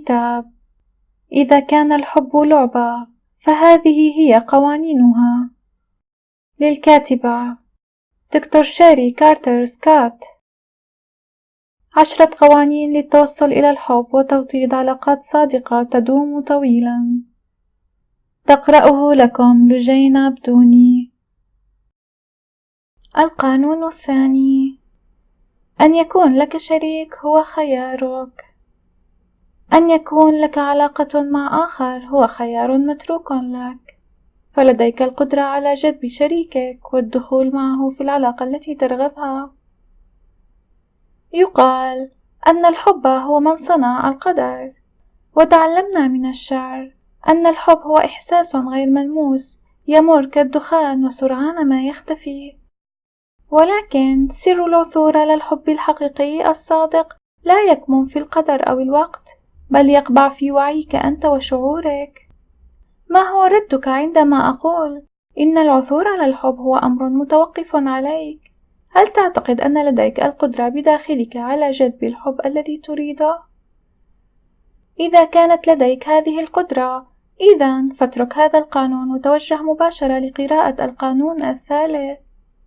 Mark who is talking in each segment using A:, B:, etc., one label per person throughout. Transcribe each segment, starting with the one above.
A: الكتاب: إذا كان الحب لعبة فهذه هي قوانينها. للكاتبة دكتور شيري كارتر سكات. 10 قوانين للتوصل إلى الحب وتوطيد علاقات صادقة تدوم طويلا. تقرأه لكم لجينة بدوني. القانون الثاني: أن يكون لك شريك هو خيارك. أن يكون لك علاقة مع آخر هو خيار متروك لك، فلديك القدرة على جذب شريكك والدخول معه في العلاقة التي ترغبها. يقال أن الحب هو من صنع القدر، وتعلمنا من الشعر أن الحب هو إحساس غير ملموس يمر كالدخان وسرعان ما يختفي. ولكن سر العثور على الحب الحقيقي الصادق لا يكمن في القدر أو الوقت، بل يقبع في وعيك أنت وشعورك. ما هو ردك عندما أقول إن العثور على الحب هو أمر متوقف عليك؟ هل تعتقد أن لديك القدرة بداخلك على جذب الحب الذي تريده؟ إذا كانت لديك هذه القدرة، إذن فاترك هذا القانون وتوجه مباشرة لقراءة القانون الثالث.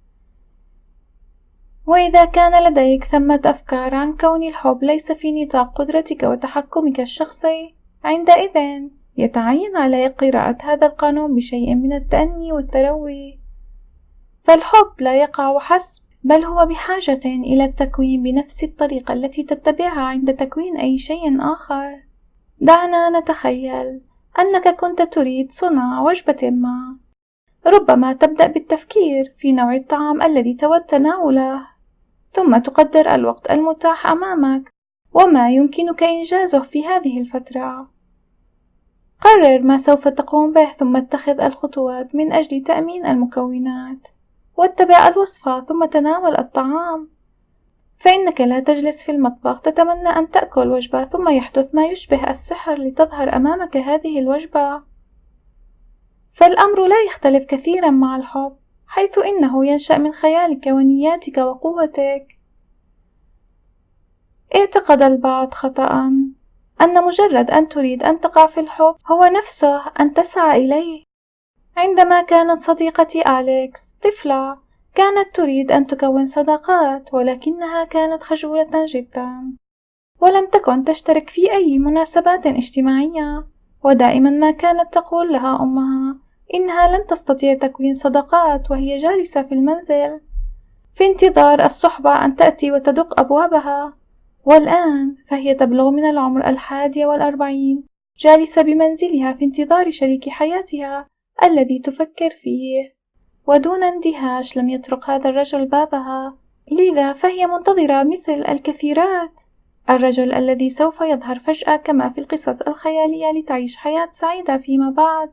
A: وإذا كان لديك ثمة أفكار عن كون الحب ليس في نطاق قدرتك وتحكمك الشخصي، عندئذ يتعين عليك قراءة هذا القانون بشيء من التأني والتروي. فالحب لا يقع حسب، بل هو بحاجة إلى التكوين بنفس الطريقة التي تتبعها عند تكوين أي شيء آخر. دعنا نتخيل أنك كنت تريد صنع وجبة ما. ربما تبدأ بالتفكير في نوع الطعام الذي تود تناوله، ثم تقدر الوقت المتاح أمامك وما يمكنك إنجازه في هذه الفترة. قرر ما سوف تقوم به ثم اتخذ الخطوات من أجل تأمين المكونات، واتبع الوصفة ثم تناول الطعام. فإنك لا تجلس في المطبخ تتمنى أن تأكل وجبة ثم يحدث ما يشبه السحر لتظهر أمامك هذه الوجبة. فالأمر لا يختلف كثيرا مع الحب، حيث إنه ينشأ من خيالك ونياتك وقوتك. اعتقد البعض خطأ أن مجرد أن تريد أن تقع في الحب هو نفسه أن تسعى إليه. عندما كانت صديقتي أليكس طفلة، كانت تريد أن تكون صداقات، ولكنها كانت خجولة جدا ولم تكن تشترك في أي مناسبات اجتماعية، ودائما ما كانت تقول لها أمها إنها لن تستطيع تكوين صداقات وهي جالسة في المنزل في انتظار الصحبة أن تأتي وتدق أبوابها. والآن فهي تبلغ من العمر 41، جالسة بمنزلها في انتظار شريك حياتها الذي تفكر فيه، ودون اندهاش لم يطرق هذا الرجل بابها، لذا فهي منتظرة مثل الكثيرات الرجل الذي سوف يظهر فجأة كما في القصص الخيالية لتعيش حياة سعيدة فيما بعد.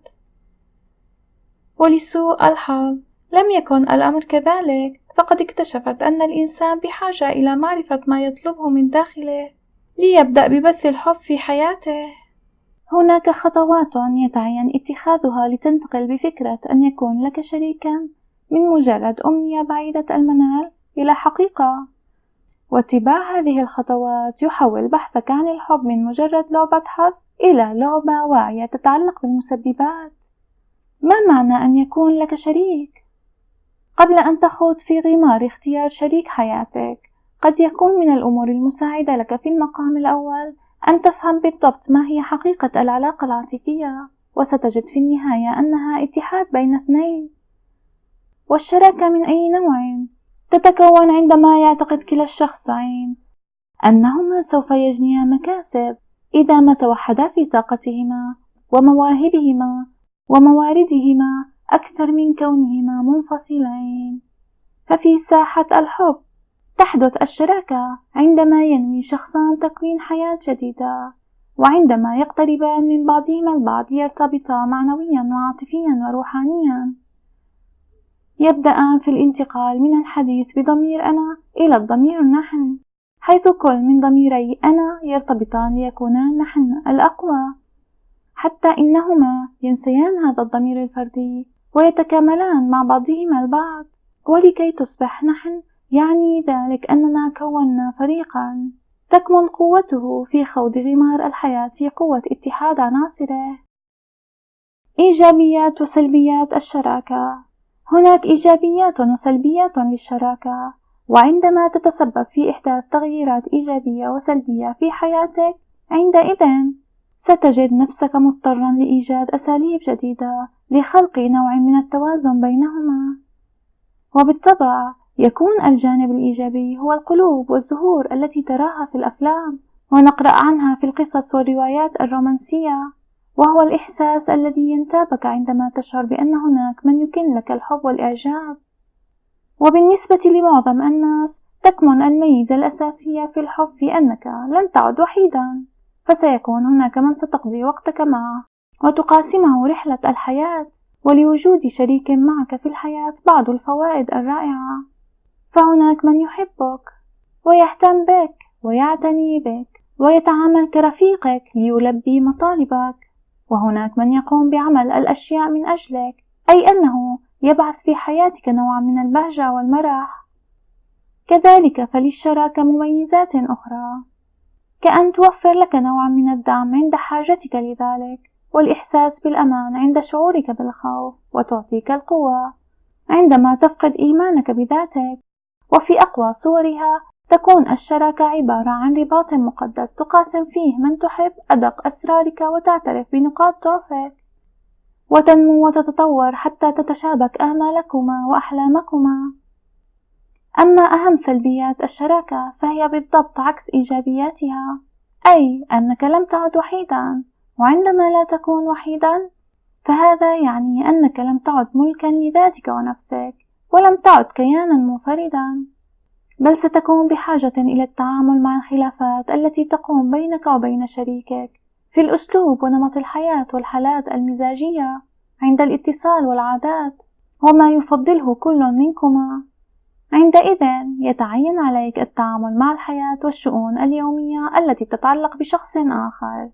A: ولسوء الحظ لم يكن الأمر كذلك، فقد اكتشفت أن الإنسان بحاجة إلى معرفة ما يطلبه من داخله ليبدأ ببث الحب في حياته. هناك خطوات يتعين اتخاذها لتنتقل بفكرة أن يكون لك شريكا من مجرد أمنية بعيدة المنال إلى حقيقة، واتباع هذه الخطوات يحول بحثك عن الحب من مجرد لعبة حظ إلى لعبة واعية تتعلق بالمسببات. ما معنى أن يكون لك شريك؟ قبل أن تخوض في غمار اختيار شريك حياتك، قد يكون من الأمور المساعدة لك في المقام الأول أن تفهم بالضبط ما هي حقيقة العلاقة العاطفية، وستجد في النهاية أنها اتحاد بين اثنين. والشراكة من أي نوع تتكون عندما يعتقد كلا الشخصين أنهما سوف يجنيا مكاسب إذا ما توحدا في طاقتهما ومواهبهما ومواردهما أكثر من كونهما منفصلين. ففي ساحة الحب تحدث الشراكة عندما ينوي شخصان تكوين حياة جديدة، وعندما يقتربان من بعضهما البعض ليرتبطا معنويا وعاطفيا وروحانيا. يبدأان في الانتقال من الحديث بضمير أنا إلى الضمير نحن، حيث كل من ضميري أنا يرتبطان ليكونان نحن الأقوى، حتى إنهما ينسيان هذا الضمير الفردي ويتكاملان مع بعضهما البعض. ولكي تصبح نحن يعني ذلك أننا كونا فريقا، تكمن قوته في خوض غمار الحياة في قوة اتحاد عناصره. إيجابيات وسلبيات الشراكة. هناك إيجابيات وسلبيات للشراكة، وعندما تتسبب في إحداث تغييرات إيجابية وسلبية في حياتك، عندئذ ستجد نفسك مضطرا لإيجاد أساليب جديدة لخلق نوع من التوازن بينهما. وبالطبع يكون الجانب الإيجابي هو القلوب والزهور التي تراها في الأفلام ونقرأ عنها في القصص والروايات الرومانسية، وهو الإحساس الذي ينتابك عندما تشعر بأن هناك من يكن لك الحب والإعجاب. وبالنسبة لمعظم الناس تكمن الميزة الأساسية في الحب في أنك لن تعد وحيدا، فسيكون هناك من ستقضي وقتك معه وتقاسمه رحلة الحياة، ولوجود شريك معك في الحياة بعض الفوائد الرائعة. فهناك من يحبك ويهتم بك ويعتني بك ويتعامل كرفيقك ليلبي مطالبك، وهناك من يقوم بعمل الأشياء من أجلك، أي أنه يبعث في حياتك نوعا من البهجة والمرح. كذلك فللشراكة مميزات أخرى، كأن توفر لك نوعا من الدعم عند حاجتك لذلك، والإحساس بالأمان عند شعورك بالخوف، وتعطيك القوة عندما تفقد إيمانك بذاتك. وفي أقوى صورها تكون الشراكة عبارة عن رباط مقدس تقاسم فيه من تحب أدق أسرارك وتعترف بنقاط ضعفك، وتنمو وتتطور حتى تتشابك آمالكما وأحلامكما. أما أهم سلبيات الشراكة فهي بالضبط عكس إيجابياتها، أي أنك لم تعد وحيدا، وعندما لا تكون وحيدا فهذا يعني أنك لم تعد ملكا لذاتك ونفسك، ولم تعد كيانا منفردا، بل ستكون بحاجة إلى التعامل مع الخلافات التي تقوم بينك وبين شريكك في الأسلوب ونمط الحياة والحالات المزاجية عند الاتصال والعادات وما يفضله كل منكما. عندئذ يتعين عليك التعامل مع الحياة والشؤون اليومية التي تتعلق بشخص آخر،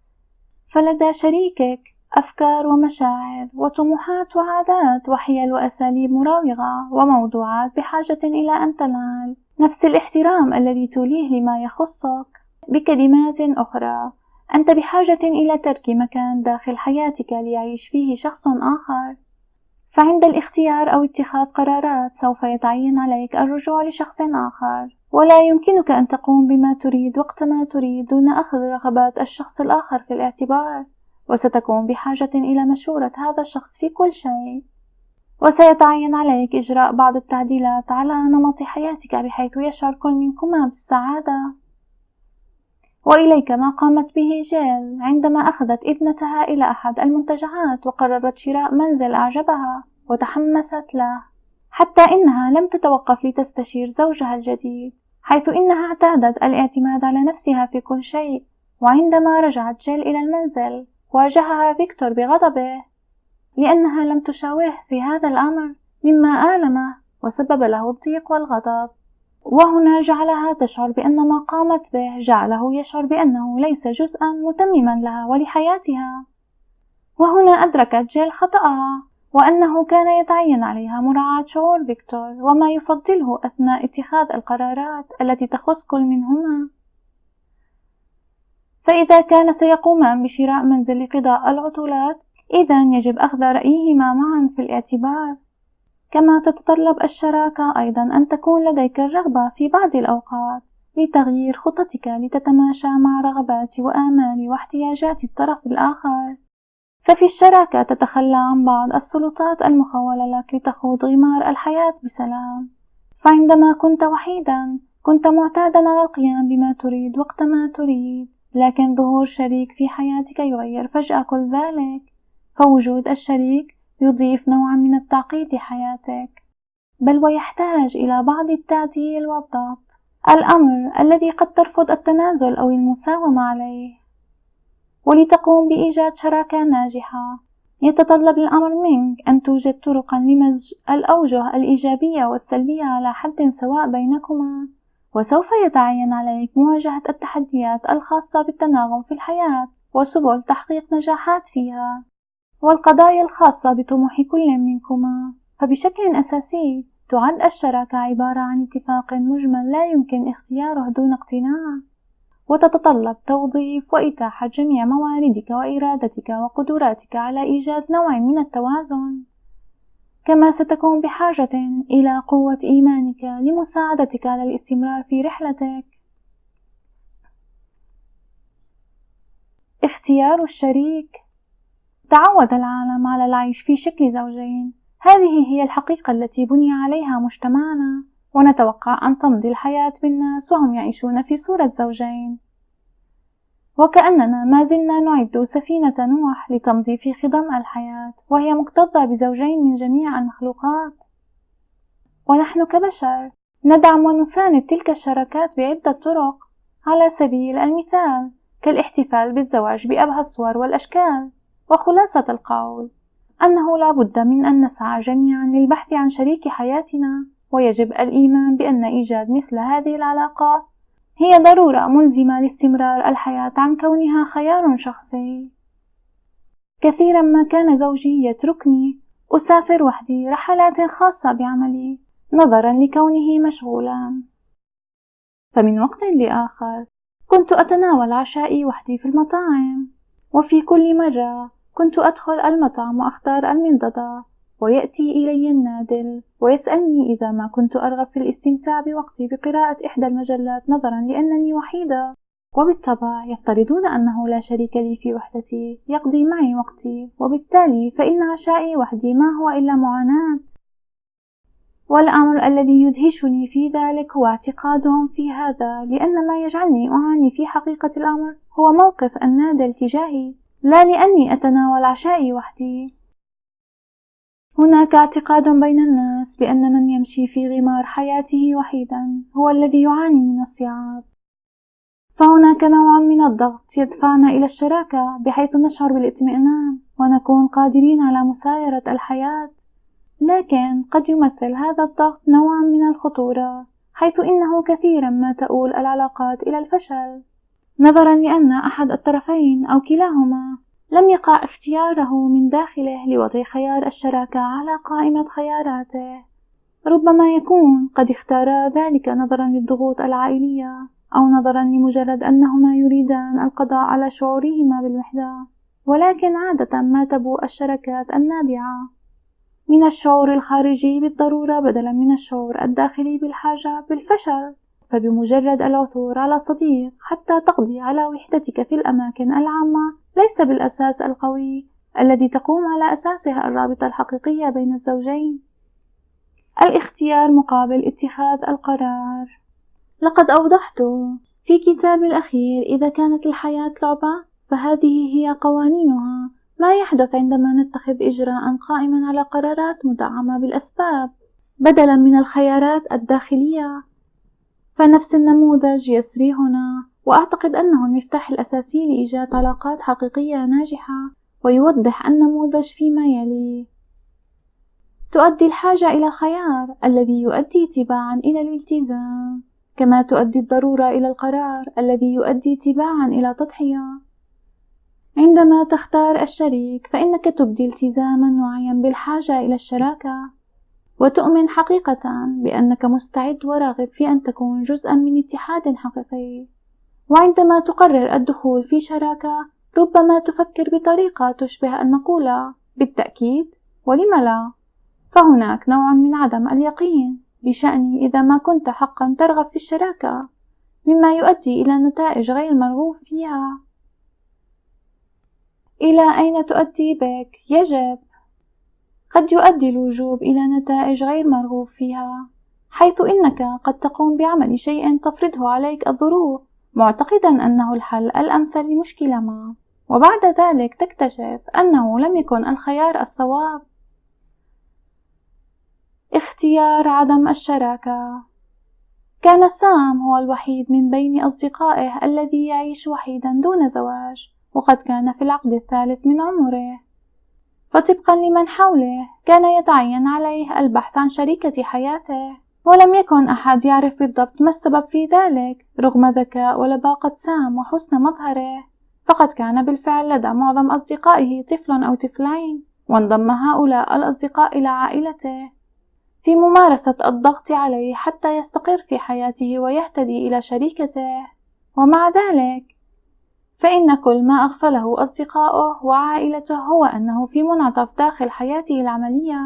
A: فلدى شريكك أفكار ومشاعر وطموحات وعادات وحيل وأساليب مراوغة وموضوعات بحاجة إلى أن تنال نفس الاحترام الذي توليه لما يخصك. بكلمات أخرى، أنت بحاجة إلى ترك مكان داخل حياتك ليعيش فيه شخص آخر، فعند الاختيار أو اتخاذ قرارات سوف يتعين عليك الرجوع لشخص آخر، ولا يمكنك أن تقوم بما تريد وقت ما تريد دون أخذ رغبات الشخص الآخر في الاعتبار، وستكون بحاجة إلى مشورة هذا الشخص في كل شيء، وسيتعين عليك إجراء بعض التعديلات على نمط حياتك بحيث يشعر كل منكما بالسعادة. وإليك ما قامت به جيل عندما أخذت ابنتها إلى أحد المنتجعات وقررت شراء منزل أعجبها وتحمست له، حتى إنها لم تتوقف لتستشير زوجها الجديد، حيث إنها اعتادت الاعتماد على نفسها في كل شيء. وعندما رجعت جيل إلى المنزل واجهها فيكتور بغضبه لأنها لم تشاوره في هذا الأمر، مما آلمه وسبب له الضيق والغضب، وهنا جعلها تشعر بأن ما قامت به جعله يشعر بأنه ليس جزءا متمما لها ولحياتها. وهنا أدركت جيل خطأها، وأنه كان يتعين عليها مراعاة شعور فيكتور وما يفضله أثناء اتخاذ القرارات التي تخص كل منهما. فإذا كان سيقومان بشراء منزل لقضاء العطلات، إذن يجب أخذ رأيهما معا في الاعتبار. كما تتطلب الشراكة أيضا أن تكون لديك الرغبة في بعض الأوقات لتغيير خطتك لتتماشى مع رغبات وآمال واحتياجات الطرف الآخر. ففي الشراكة تتخلى عن بعض السلطات المخولة لك لتخوض غمار الحياة بسلام. فعندما كنت وحيدا كنت معتادا على القيام بما تريد وقت ما تريد، لكن ظهور شريك في حياتك يغير فجأة كل ذلك. فوجود الشريك يضيف نوعا من التعقيد لحياتك، بل ويحتاج إلى بعض التعديل والضبط، الأمر الذي قد ترفض التنازل أو المساومة عليه. ولتقوم بإيجاد شراكة ناجحة يتطلب الأمر منك أن توجد طرقا لمزج الأوجه الإيجابية والسلبية على حد سواء بينكما، وسوف يتعين عليك مواجهة التحديات الخاصة بالتناغم في الحياة وسبل تحقيق نجاحات فيها، والقضايا الخاصة بطموح كل منكما. فبشكل أساسي تعد الشراكة عبارة عن اتفاق مجمل لا يمكن اختياره دون اقتناع، وتتطلب توظيف وإتاحة جميع مواردك وإرادتك وقدراتك على إيجاد نوع من التوازن. كما ستكون بحاجة إلى قوة إيمانك لمساعدتك على الاستمرار في رحلتك. اختيار الشريك. تعود العالم على العيش في شكل زوجين، هذه هي الحقيقة التي بني عليها مجتمعنا، ونتوقع أن تمضي الحياة بالناس وهم يعيشون في صورة زوجين، وكأننا ما زلنا نعد سفينة نوح لتمضي في خضم الحياة، وهي مكتظة بزوجين من جميع المخلوقات. ونحن كبشر ندعم ونساند تلك الشراكات بعدة طرق، على سبيل المثال كالاحتفال بالزواج بأبهى الصور والأشكال. وخلاصة القول أنه لا بد من أن نسعى جميعا للبحث عن شريك حياتنا، ويجب الإيمان بأن إيجاد مثل هذه العلاقات هي ضرورة ملزمة لاستمرار الحياة عن كونها خيار شخصي. كثيرا ما كان زوجي يتركني أسافر وحدي رحلات خاصة بعملي نظرا لكونه مشغولا، فمن وقت لآخر كنت أتناول عشائي وحدي في المطاعم، وفي كل مرة كنت أدخل المطعم وأختار المنضدة، ويأتي إلي النادل ويسألني إذا ما كنت أرغب في الاستمتاع بوقتي بقراءة إحدى المجلات نظرا لأنني وحيدة، وبالطبع يفترضون أنه لا شريك لي في وحدتي يقضي معي وقتي، وبالتالي فإن عشائي وحدي ما هو إلا معاناة. والأمر الذي يدهشني في ذلك هو اعتقادهم في هذا، لأن ما يجعلني أعاني في حقيقة الأمر هو موقف النادل تجاهي، لا لأني أتناول عشائي وحدي. هناك اعتقاد بين الناس بأن من يمشي في غمار حياته وحيدا هو الذي يعاني من الصعاب، فهناك نوع من الضغط يدفعنا إلى الشراكة بحيث نشعر بالاطمئنان ونكون قادرين على مسايرة الحياة. لكن قد يمثل هذا الضغط نوعا من الخطورة، حيث إنه كثيرا ما تؤول العلاقات إلى الفشل، نظرا لأن أحد الطرفين أو كلاهما لم يقع اختياره من داخله لوضع خيار الشراكة على قائمة خياراته. ربما يكون قد اختار ذلك نظرا للضغوط العائلية، أو نظرا لمجرد أنهما يريدان القضاء على شعورهما بالوحدة، ولكن عادة ما تبوء الشراكات النابعة من الشعور الخارجي بالضرورة بدلا من الشعور الداخلي بالحاجة بالفشل. فبمجرد العثور على صديق حتى تقضي على وحدتك في الأماكن العامة ليس بالأساس القوي الذي تقوم على أساسه الرابطة الحقيقية بين الزوجين. الاختيار مقابل اتخاذ القرار. لقد أوضحت في كتابي الأخير إذا كانت الحياة لعبة فهذه هي قوانينها. ما يحدث عندما نتخذ إجراء قائما على قرارات مدعمة بالأسباب بدلا من الخيارات الداخلية، فنفس النموذج يسري هنا، وأعتقد أنه المفتاح الأساسي لإيجاد علاقات حقيقية ناجحة، ويوضح النموذج فيما يلي: تؤدي الحاجة إلى الخيار الذي يؤدي تباعا إلى الالتزام، كما تؤدي الضرورة إلى القرار الذي يؤدي تباعا إلى تضحية. عندما تختار الشريك فإنك تبدي التزاما واعيا بالحاجة إلى الشراكة، وتؤمن حقيقة بأنك مستعد وراغب في أن تكون جزءا من اتحاد حقيقي. وعندما تقرر الدخول في شراكة ربما تفكر بطريقة تشبه المقولة بالتأكيد ولم لا، فهناك نوع من عدم اليقين بشأن إذا ما كنت حقا ترغب في الشراكة، مما يؤدي إلى نتائج غير مرغوب فيها. إلى أين تؤدي بك؟ يجب قد يؤدي الوجوب إلى نتائج غير مرغوب فيها، حيث إنك قد تقوم بعمل شيء تفرضه عليك الظروف معتقدا أنه الحل الأمثل لمشكلة ما، وبعد ذلك تكتشف أنه لم يكن الخيار الصواب. اختيار عدم الشراكة. كان سام هو الوحيد من بين أصدقائه الذي يعيش وحيدا دون زواج، وقد كان في العقد الثالث من عمره، فطبقا لمن حوله كان يتعين عليه البحث عن شريكة حياته، ولم يكن أحد يعرف بالضبط ما السبب في ذلك رغم ذكاء ولباقة سام وحسن مظهره، فقد كان بالفعل لدى معظم أصدقائه طفل أو طفلين، وانضم هؤلاء الأصدقاء إلى عائلته في ممارسة الضغط عليه حتى يستقر في حياته ويهتدي إلى شريكته. ومع ذلك فإن كل ما أغفله أصدقاؤه وعائلته هو أنه في منعطف داخل حياته العملية،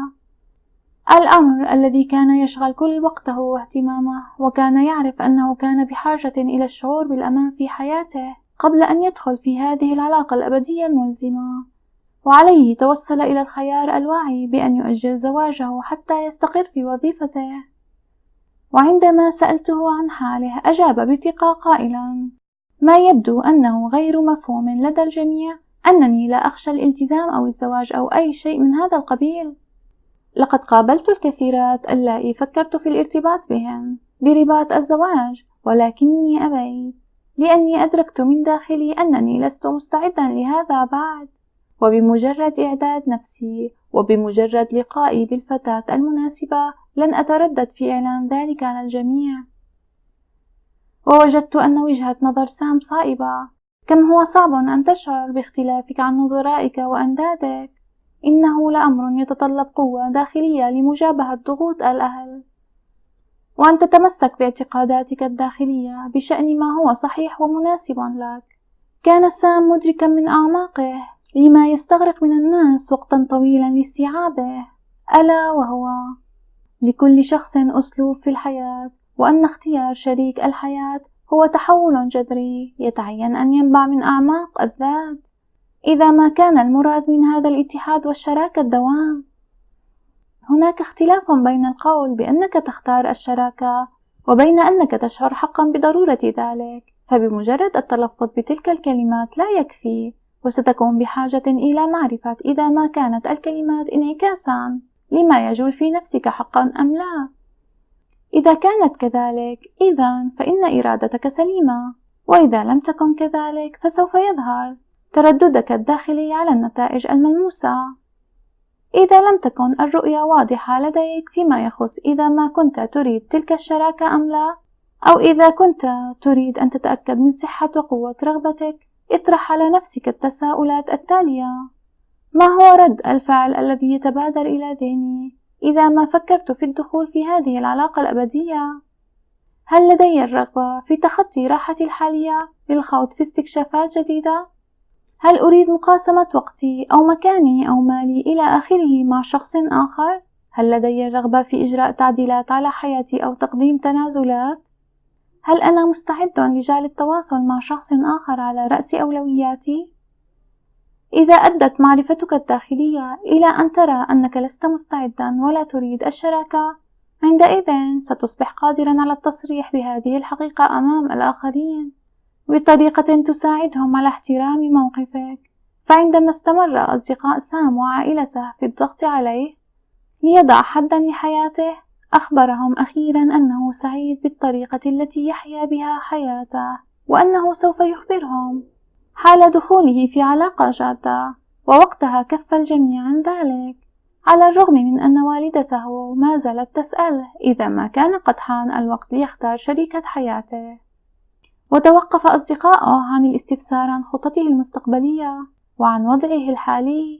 A: الأمر الذي كان يشغل كل وقته واهتمامه، وكان يعرف أنه كان بحاجة إلى الشعور بالأمان في حياته قبل أن يدخل في هذه العلاقة الأبدية الملزمة. وعليه توصل إلى الخيار الواعي بأن يؤجل زواجه حتى يستقر في وظيفته. وعندما سألته عن حاله أجاب بثقة قائلا: ما يبدو أنه غير مفهوم لدى الجميع أنني لا أخشى الالتزام أو الزواج أو أي شيء من هذا القبيل. لقد قابلت الكثيرات اللائي فكرت في الارتباط بهن برباط الزواج، ولكني أبيت، لأني أدركت من داخلي أنني لست مستعدا لهذا بعد. وبمجرد إعداد نفسي وبمجرد لقائي بالفتاة المناسبة لن أتردد في إعلان ذلك على الجميع. ووجدت أن وجهة نظر سام صائبة. كم هو صعب أن تشعر باختلافك عن نظرائك وأندادك. إنه لأمر يتطلب قوة داخلية لمجابهة ضغوط الأهل، وأن تتمسك باعتقاداتك الداخلية بشأن ما هو صحيح ومناسب لك. كان سام مدركا من أعماقه لما يستغرق من الناس وقتا طويلا لاستيعابه، ألا وهو لكل شخص أسلوب في الحياة، وأن اختيار شريك الحياة هو تحول جذري يتعين أن ينبع من أعماق الذات، إذا ما كان المراد من هذا الاتحاد والشراكة الدوام. هناك اختلاف بين القول بأنك تختار الشراكة وبين أنك تشعر حقا بضرورة ذلك، فبمجرد التلفظ بتلك الكلمات لا يكفي، وستكون بحاجة إلى معرفة إذا ما كانت الكلمات انعكاسا لما يجول في نفسك حقا أم لا. إذا كانت كذلك إذن فإن إرادتك سليمة، وإذا لم تكن كذلك فسوف يظهر ترددك الداخلي على النتائج الملموسة. إذا لم تكن الرؤية واضحة لديك فيما يخص إذا ما كنت تريد تلك الشراكة أم لا، أو إذا كنت تريد أن تتأكد من صحة وقوة رغبتك، اطرح على نفسك التساؤلات التالية: ما هو رد الفعل الذي يتبادر إلى ذهني إذا ما فكرت في الدخول في هذه العلاقة الأبدية؟ هل لدي الرغبة في تخطي راحتي الحالية للخوض في استكشافات جديدة؟ هل أريد مقاسمة وقتي أو مكاني أو مالي إلى آخره مع شخص آخر؟ هل لدي الرغبة في إجراء تعديلات على حياتي أو تقديم تنازلات؟ هل أنا مستعد لجعل التواصل مع شخص آخر على رأس أولوياتي؟ إذا أدت معرفتك الداخلية إلى أن ترى أنك لست مستعدا ولا تريد الشراكة، عندئذ ستصبح قادرا على التصريح بهذه الحقيقة أمام الآخرين بطريقة تساعدهم على احترام موقفك. فعندما استمر أصدقاء سام وعائلته في الضغط عليه ليضع حدا لحياته، أخبرهم أخيرا أنه سعيد بالطريقة التي يحيا بها حياته، وأنه سوف يخبرهم حال دخوله في علاقة جادة. ووقتها كف الجميع عن ذلك، على الرغم من أن والدته ما زالت تسأله إذا ما كان قد حان الوقت ليختار شريكة حياته. وتوقف أصدقاؤه عن الاستفسار عن خطته المستقبلية وعن وضعه الحالي.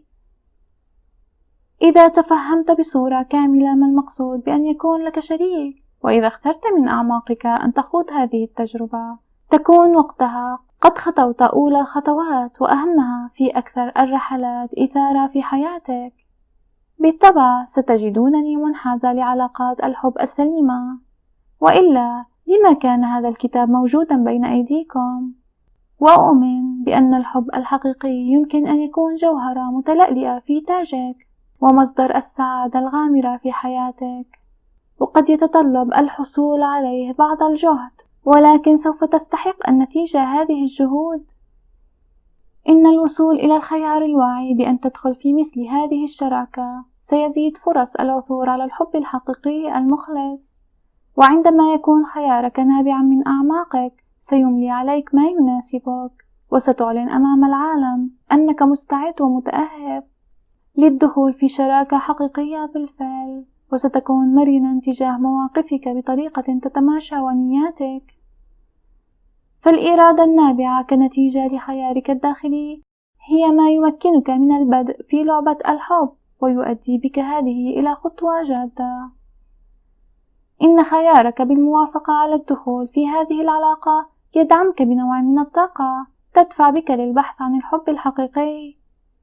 A: إذا تفهمت بصورة كاملة ما المقصود بأن يكون لك شريك، وإذا اخترت من أعماقك أن تخوض هذه التجربة، تكون وقتها قد خطوت أولى الخطوات وأهمها في أكثر الرحلات إثارة في حياتك. بالطبع ستجدونني منحازة لعلاقات الحب السليمة، وإلا لما كان هذا الكتاب موجودا بين أيديكم؟ وأؤمن بأن الحب الحقيقي يمكن أن يكون جوهرة متلألئة في تاجك ومصدر السعادة الغامرة في حياتك، وقد يتطلب الحصول عليه بعض الجهد، ولكن سوف تستحق النتيجة هذه الجهود. إن الوصول إلى الخيار الواعي بأن تدخل في مثل هذه الشراكة سيزيد فرص العثور على الحب الحقيقي المخلص. وعندما يكون خيارك نابعا من أعماقك سيملي عليك ما يناسبك، وستعلن أمام العالم أنك مستعد ومتأهب للدخول في شراكة حقيقية بالفعل، وستكون مرنا تجاه مواقفك بطريقة تتماشى ونياتك. فالإرادة النابعة كنتيجة لخيارك الداخلي هي ما يمكنك من البدء في لعبة الحب ويؤدي بك هذه إلى خطوة جادة. إن خيارك بالموافقة على الدخول في هذه العلاقة يدعمك بنوع من الطاقة تدفع بك للبحث عن الحب الحقيقي.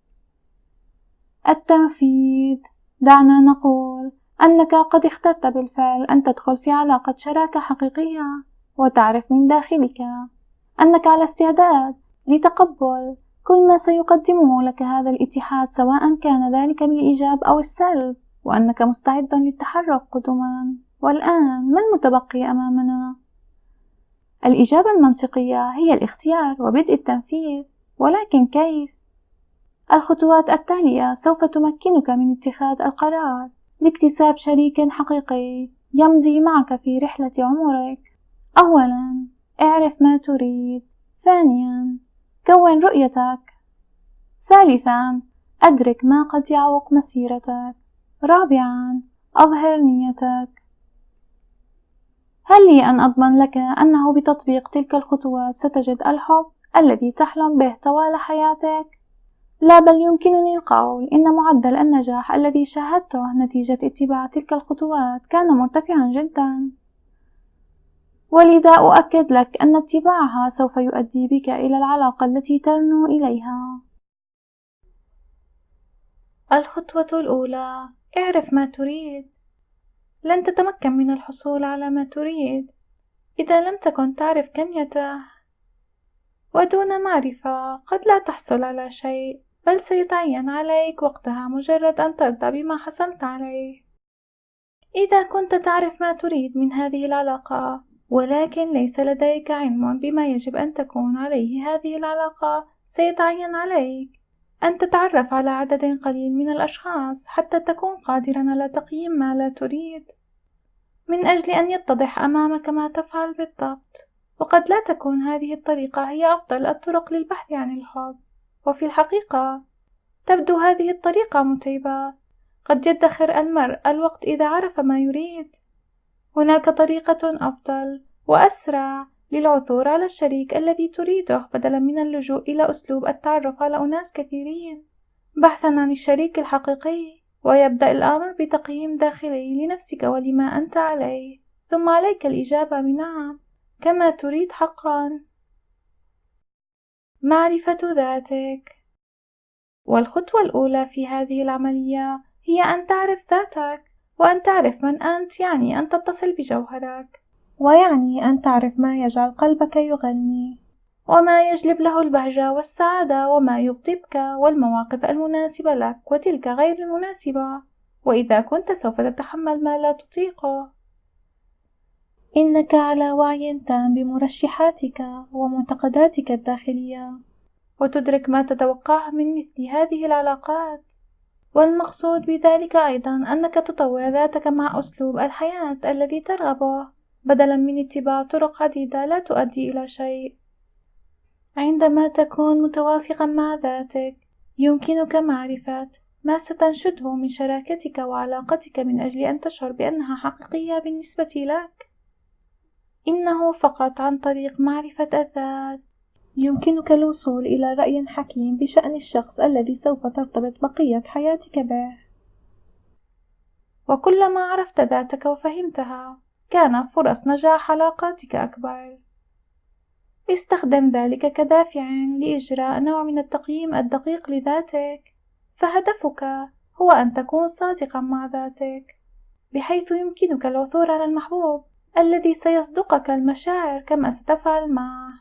A: التنفيذ. دعنا نقول أنك قد اخترت بالفعل أن تدخل في علاقة شراكة حقيقية، وتعرف من داخلك أنك على استعداد لتقبل كل ما سيقدمه لك هذا الاتحاد، سواء كان ذلك بالإيجاب أو السلب، وأنك مستعد للتحرك قدما. والآن ما المتبقي أمامنا؟ الإجابة المنطقية هي الاختيار وبدء التنفيذ، ولكن كيف؟ الخطوات التالية سوف تمكنك من اتخاذ القرار لاكتساب شريك حقيقي يمضي معك في رحلة عمرك. أولاً، اعرف ما تريد. ثانياً، كون رؤيتك. ثالثاً، أدرك ما قد يعوق مسيرتك. رابعاً، أظهر نيتك. هل لي أن أضمن لك أنه بتطبيق تلك الخطوات ستجد الحب الذي تحلم به طوال حياتك؟ لا، بل يمكنني القول إن معدل النجاح الذي شاهدته نتيجة اتباع تلك الخطوات كان مرتفعا جدا، ولذا أؤكد لك أن اتباعها سوف يؤدي بك إلى العلاقة التي ترنو إليها. الخطوة الأولى: اعرف ما تريد. لن تتمكن من الحصول على ما تريد إذا لم تكن تعرف كميته، ودون معرفة قد لا تحصل على شيء، بل سيتعين عليك وقتها مجرد أن ترضى بما حصلت عليه. إذا كنت تعرف ما تريد من هذه العلاقة ولكن ليس لديك علم بما يجب أن تكون عليه هذه العلاقة، سيتعين عليك أن تتعرف على عدد قليل من الأشخاص حتى تكون قادرا على تقييم ما لا تريد، من أجل أن يتضح أمامك ما تفعل بالضبط. وقد لا تكون هذه الطريقة هي أفضل الطرق للبحث عن الحب، وفي الحقيقة تبدو هذه الطريقة متعبة. قد يدخر المرء الوقت إذا عرف ما يريد. هناك طريقة أفضل وأسرع للعثور على الشريك الذي تريده، بدلا من اللجوء إلى أسلوب التعرف على أناس كثيرين بحثا عن الشريك الحقيقي. ويبدأ الأمر بتقييم داخلي لنفسك ولما أنت عليه، ثم عليك الإجابة بنعم كما تريد حقا. معرفة ذاتك. والخطوة الأولى في هذه العملية هي أن تعرف ذاتك، وأن تعرف من أنت يعني أن تتصل بجوهرك، ويعني أن تعرف ما يجعل قلبك يغني، وما يجلب له البهجة والسعادة، وما يغضبك، والمواقف المناسبة لك وتلك غير المناسبة، وإذا كنت سوف تتحمل ما لا تطيقه. إنك على وعي تام بمرشحاتك ومعتقداتك الداخلية، وتدرك ما تتوقعه من مثل هذه العلاقات. والمقصود بذلك أيضا أنك تطور ذاتك مع أسلوب الحياة الذي ترغبه، بدلا من اتباع طرق عديدة لا تؤدي إلى شيء. عندما تكون متوافقا مع ذاتك، يمكنك معرفة ما ستنشده من شراكتك وعلاقتك من أجل أن تشعر بأنها حقيقية بالنسبة لك. إنه فقط عن طريق معرفة الذات يمكنك الوصول إلى رأي حكيم بشأن الشخص الذي سوف ترتبط بقية حياتك به. وكلما عرفت ذاتك وفهمتها، كان فرص نجاح علاقاتك أكبر. استخدم ذلك كدافع لإجراء نوع من التقييم الدقيق لذاتك، فهدفك هو أن تكون صادقا مع ذاتك، بحيث يمكنك العثور على المحبوب الذي سيصدقك المشاعر كما ستفعل معه.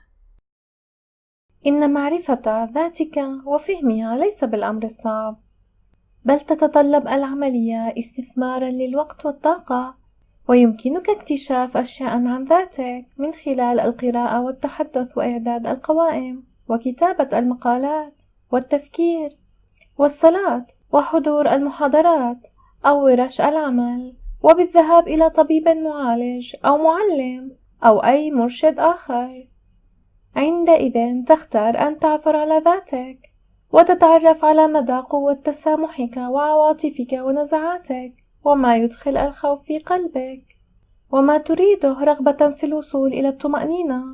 A: إن معرفة ذاتك وفهمها ليس بالأمر الصعب، بل تتطلب العملية استثمارا للوقت والطاقة، ويمكنك اكتشاف أشياء عن ذاتك من خلال القراءة والتحدث وإعداد القوائم وكتابة المقالات والتفكير والصلاة وحضور المحاضرات أو ورش العمل، وبالذهاب إلى طبيب معالج أو معلم أو أي مرشد آخر. عندئذ تختار أن تعثر على ذاتك وتتعرف على مدى قوة تسامحك وعواطفك ونزعاتك، وما يدخل الخوف في قلبك، وما تريده رغبة في الوصول إلى الطمأنينة.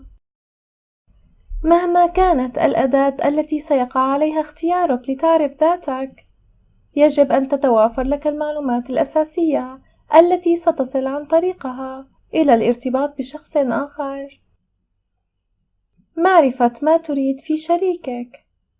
A: مهما كانت الأداة التي سيقع عليها اختيارك لتعرف ذاتك، يجب أن تتوافر لك المعلومات الأساسية التي ستصل عن طريقها إلى الارتباط بشخص آخر. معرفة ما تريد في شريكك.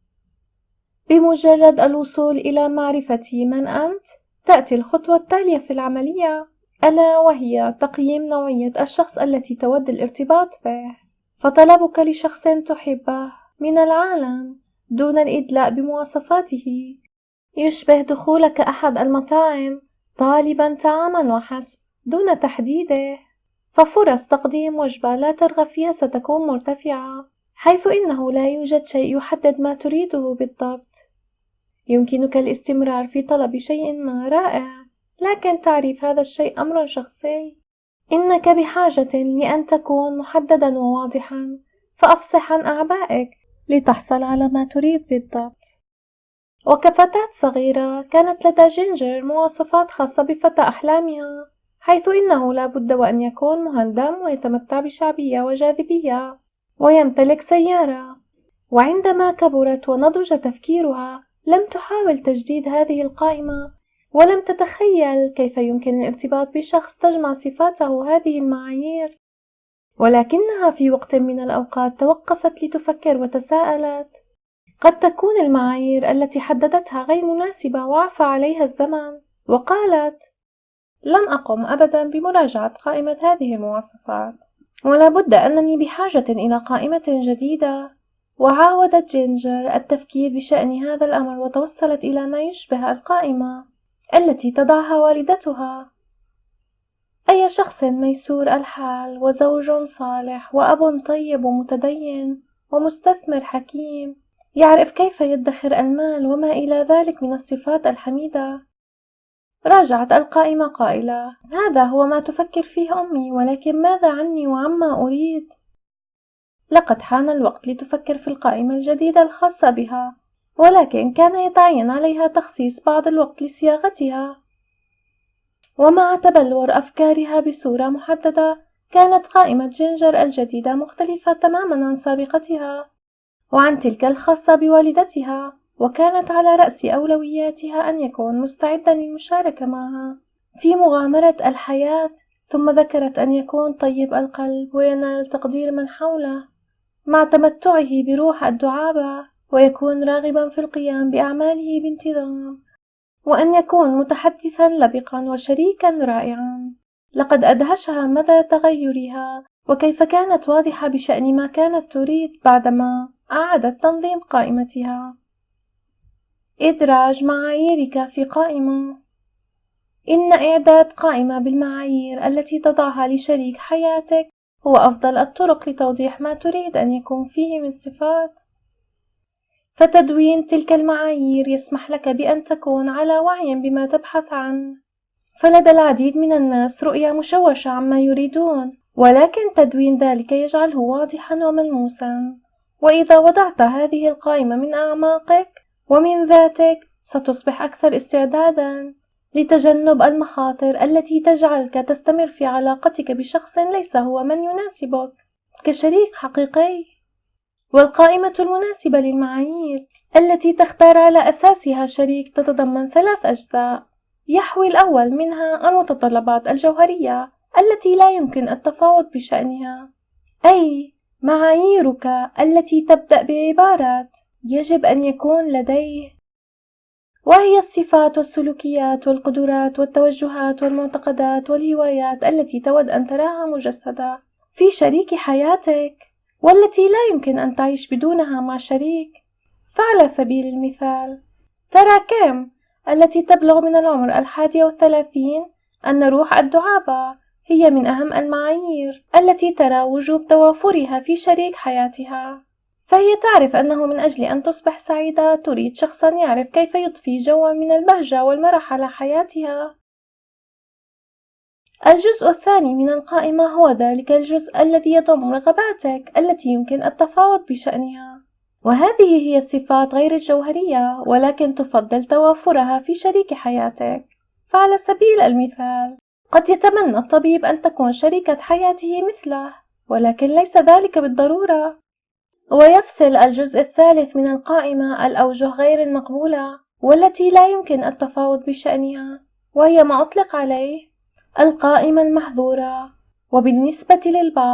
A: بمجرد الوصول إلى معرفة من أنت، تأتي الخطوة التالية في العملية، ألا وهي تقييم نوعية الشخص التي تود الارتباط به. فطلبك لشخص تحبه من العالم دون الإدلاء بمواصفاته يشبه دخولك أحد المطاعم طالبا طعاما وحسب دون تحديده، ففرص تقديم وجبة لا ترغب فيها ستكون مرتفعة، حيث إنه لا يوجد شيء يحدد ما تريده بالضبط. يمكنك الاستمرار في طلب شيء ما رائع، لكن تعريف هذا الشيء أمر شخصي. إنك بحاجة لأن تكون محددا وواضحا، فأفصح عن أعبائك لتحصل على ما تريد بالضبط. وكفتاة صغيرة كانت لدى جينجر مواصفات خاصة بفتى أحلامها، حيث إنه لا بد وأن يكون مهندم ويتمتع بشعبية وجاذبية ويمتلك سيارة. وعندما كبرت ونضج تفكيرها لم تحاول تجديد هذه القائمة، ولم تتخيل كيف يمكن الارتباط بشخص تجمع صفاته هذه المعايير، ولكنها في وقت من الأوقات توقفت لتفكر وتساءلت: قد تكون المعايير التي حددتها غير مناسبة وعفى عليها الزمن. وقالت: لم أقم أبدا بمراجعة قائمة هذه المواصفات، ولا بد أنني بحاجة إلى قائمة جديدة. وعاودت جينجر التفكير بشأن هذا الأمر، وتوصلت إلى ما يشبه القائمة التي تضعها والدتها: أي شخص ميسور الحال وزوج صالح وأب طيب ومتدين ومستثمر حكيم يعرف كيف يدخر المال وما إلى ذلك من الصفات الحميدة. راجعت القائمة قائلة: هذا هو ما تفكر فيه أمي، ولكن ماذا عني وعما أريد؟ لقد حان الوقت لتفكر في القائمة الجديدة الخاصة بها، ولكن كان يتعين عليها تخصيص بعض الوقت لصياغتها. ومع تبلور أفكارها بصورة محددة، كانت قائمة جينجر الجديدة مختلفة تماما عن سابقتها وعن تلك الخاصة بوالدتها، وكانت على رأس أولوياتها أن يكون مستعدا للمشاركة معها في مغامرة الحياة. ثم ذكرت أن يكون طيب القلب وينال تقدير من حوله مع تمتعه بروح الدعابة، ويكون راغبا في القيام بأعماله بانتظام، وأن يكون متحدثا لبقا وشريكا رائعا. لقد أدهشها مدى تغيرها، وكيف كانت واضحة بشأن ما كانت تريد بعدما أعادت تنظيم قائمتها. إدراج معاييرك في قائمة. إن إعداد قائمة بالمعايير التي تضعها لشريك حياتك هو أفضل الطرق لتوضيح ما تريد أن يكون فيه من صفات. فتدوين تلك المعايير يسمح لك بأن تكون على وعي بما تبحث عنه. فلدى العديد من الناس رؤية مشوشة عما يريدون، ولكن تدوين ذلك يجعله واضحا وملموسا. وإذا وضعت هذه القائمة من أعماقك ومن ذاتك، ستصبح أكثر استعدادا لتجنب المخاطر التي تجعلك تستمر في علاقتك بشخص ليس هو من يناسبك كشريك حقيقي. والقائمة المناسبة للمعايير التي تختار على أساسها شريك تتضمن 3 أجزاء، يحوي الأول منها المتطلبات الجوهرية التي لا يمكن التفاوض بشأنها، أي معاييرك التي تبدأ بعبارة يجب أن يكون لديه، وهي الصفات والسلوكيات والقدرات والتوجهات والمعتقدات والهوايات التي تود أن تراها مجسدة في شريك حياتك، والتي لا يمكن أن تعيش بدونها مع شريك. فعلى سبيل المثال، ترى كيم التي تبلغ من العمر 31 أن روح الدعابة هي من أهم المعايير التي ترى وجوب توافرها في شريك حياتها. فهي تعرف أنه من أجل أن تصبح سعيدة تريد شخصا يعرف كيف يضفي جوا من البهجة والمرح على حياتها. الجزء الثاني من القائمة هو ذلك الجزء الذي يضم رغباتك التي يمكن التفاوض بشأنها، وهذه هي الصفات غير الجوهرية ولكن تفضل توافرها في شريك حياتك. فعلى سبيل المثال، قد يتمنى الطبيب أن تكون شريكة حياته مثله، ولكن ليس ذلك بالضرورة. ويفصل الجزء الثالث من القائمة الأوجه غير المقبولة والتي لا يمكن التفاوض بشأنها، وهي ما أطلق عليه القائمة المحظورة. وبالنسبة للبعض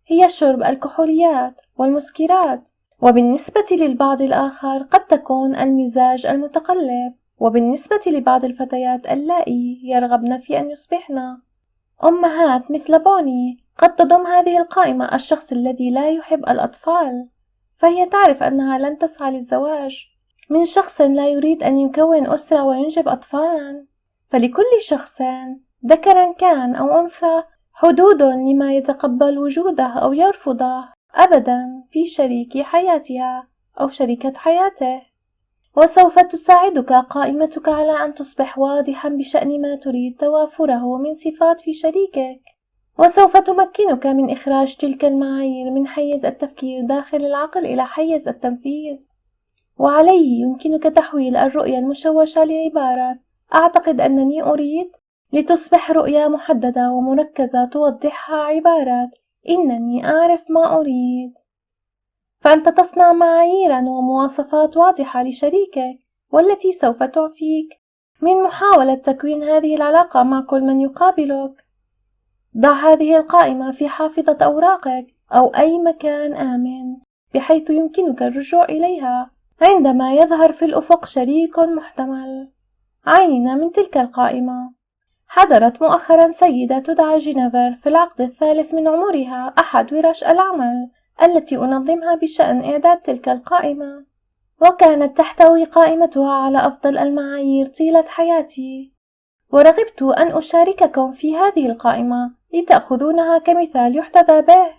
A: هي شرب الكحوليات والمسكرات، وبالنسبة للبعض الآخر قد تكون المزاج المتقلب، وبالنسبة لبعض الفتيات اللائي يرغبن في أن يصبحن أمهات مثل بوني قد تضم هذه القائمة الشخص الذي لا يحب الأطفال، فهي تعرف أنها لن تسعى للزواج من شخص لا يريد أن يكون أسرة وينجب أطفالا، فلكل شخص ذكرا كان أو أنثى حدود لما يتقبل وجوده أو يرفضه أبدا في شريك حياتها أو شريكة حياته. وسوف تساعدك قائمتك على أن تصبح واضحا بشأن ما تريد توافره من صفات في شريكك، وسوف تمكنك من إخراج تلك المعايير من حيز التفكير داخل العقل إلى حيز التنفيذ. وعليه يمكنك تحويل الرؤية المشوشة لعبارة أعتقد أنني أريد، لتصبح رؤية محددة ومركزة توضحها عبارات إنني أعرف ما أريد. فأنت تصنع معاييرا ومواصفات واضحة لشريكك، والتي سوف تعفيك من محاولة تكوين هذه العلاقة مع كل من يقابلك. ضع هذه القائمة في حافظة أوراقك أو أي مكان آمن بحيث يمكنك الرجوع إليها عندما يظهر في الأفق شريك محتمل. عيننا من تلك القائمة. حضرت مؤخرا سيدة تدعى جينيفر في العقد الثالث من عمرها أحد ورش العمل التي أنظمها بشأن إعداد تلك القائمة، وكانت تحتوي قائمتها على أفضل المعايير طيلة حياتي، ورغبت أن أشارككم في هذه القائمة لتأخذونها كمثال يحتذى به.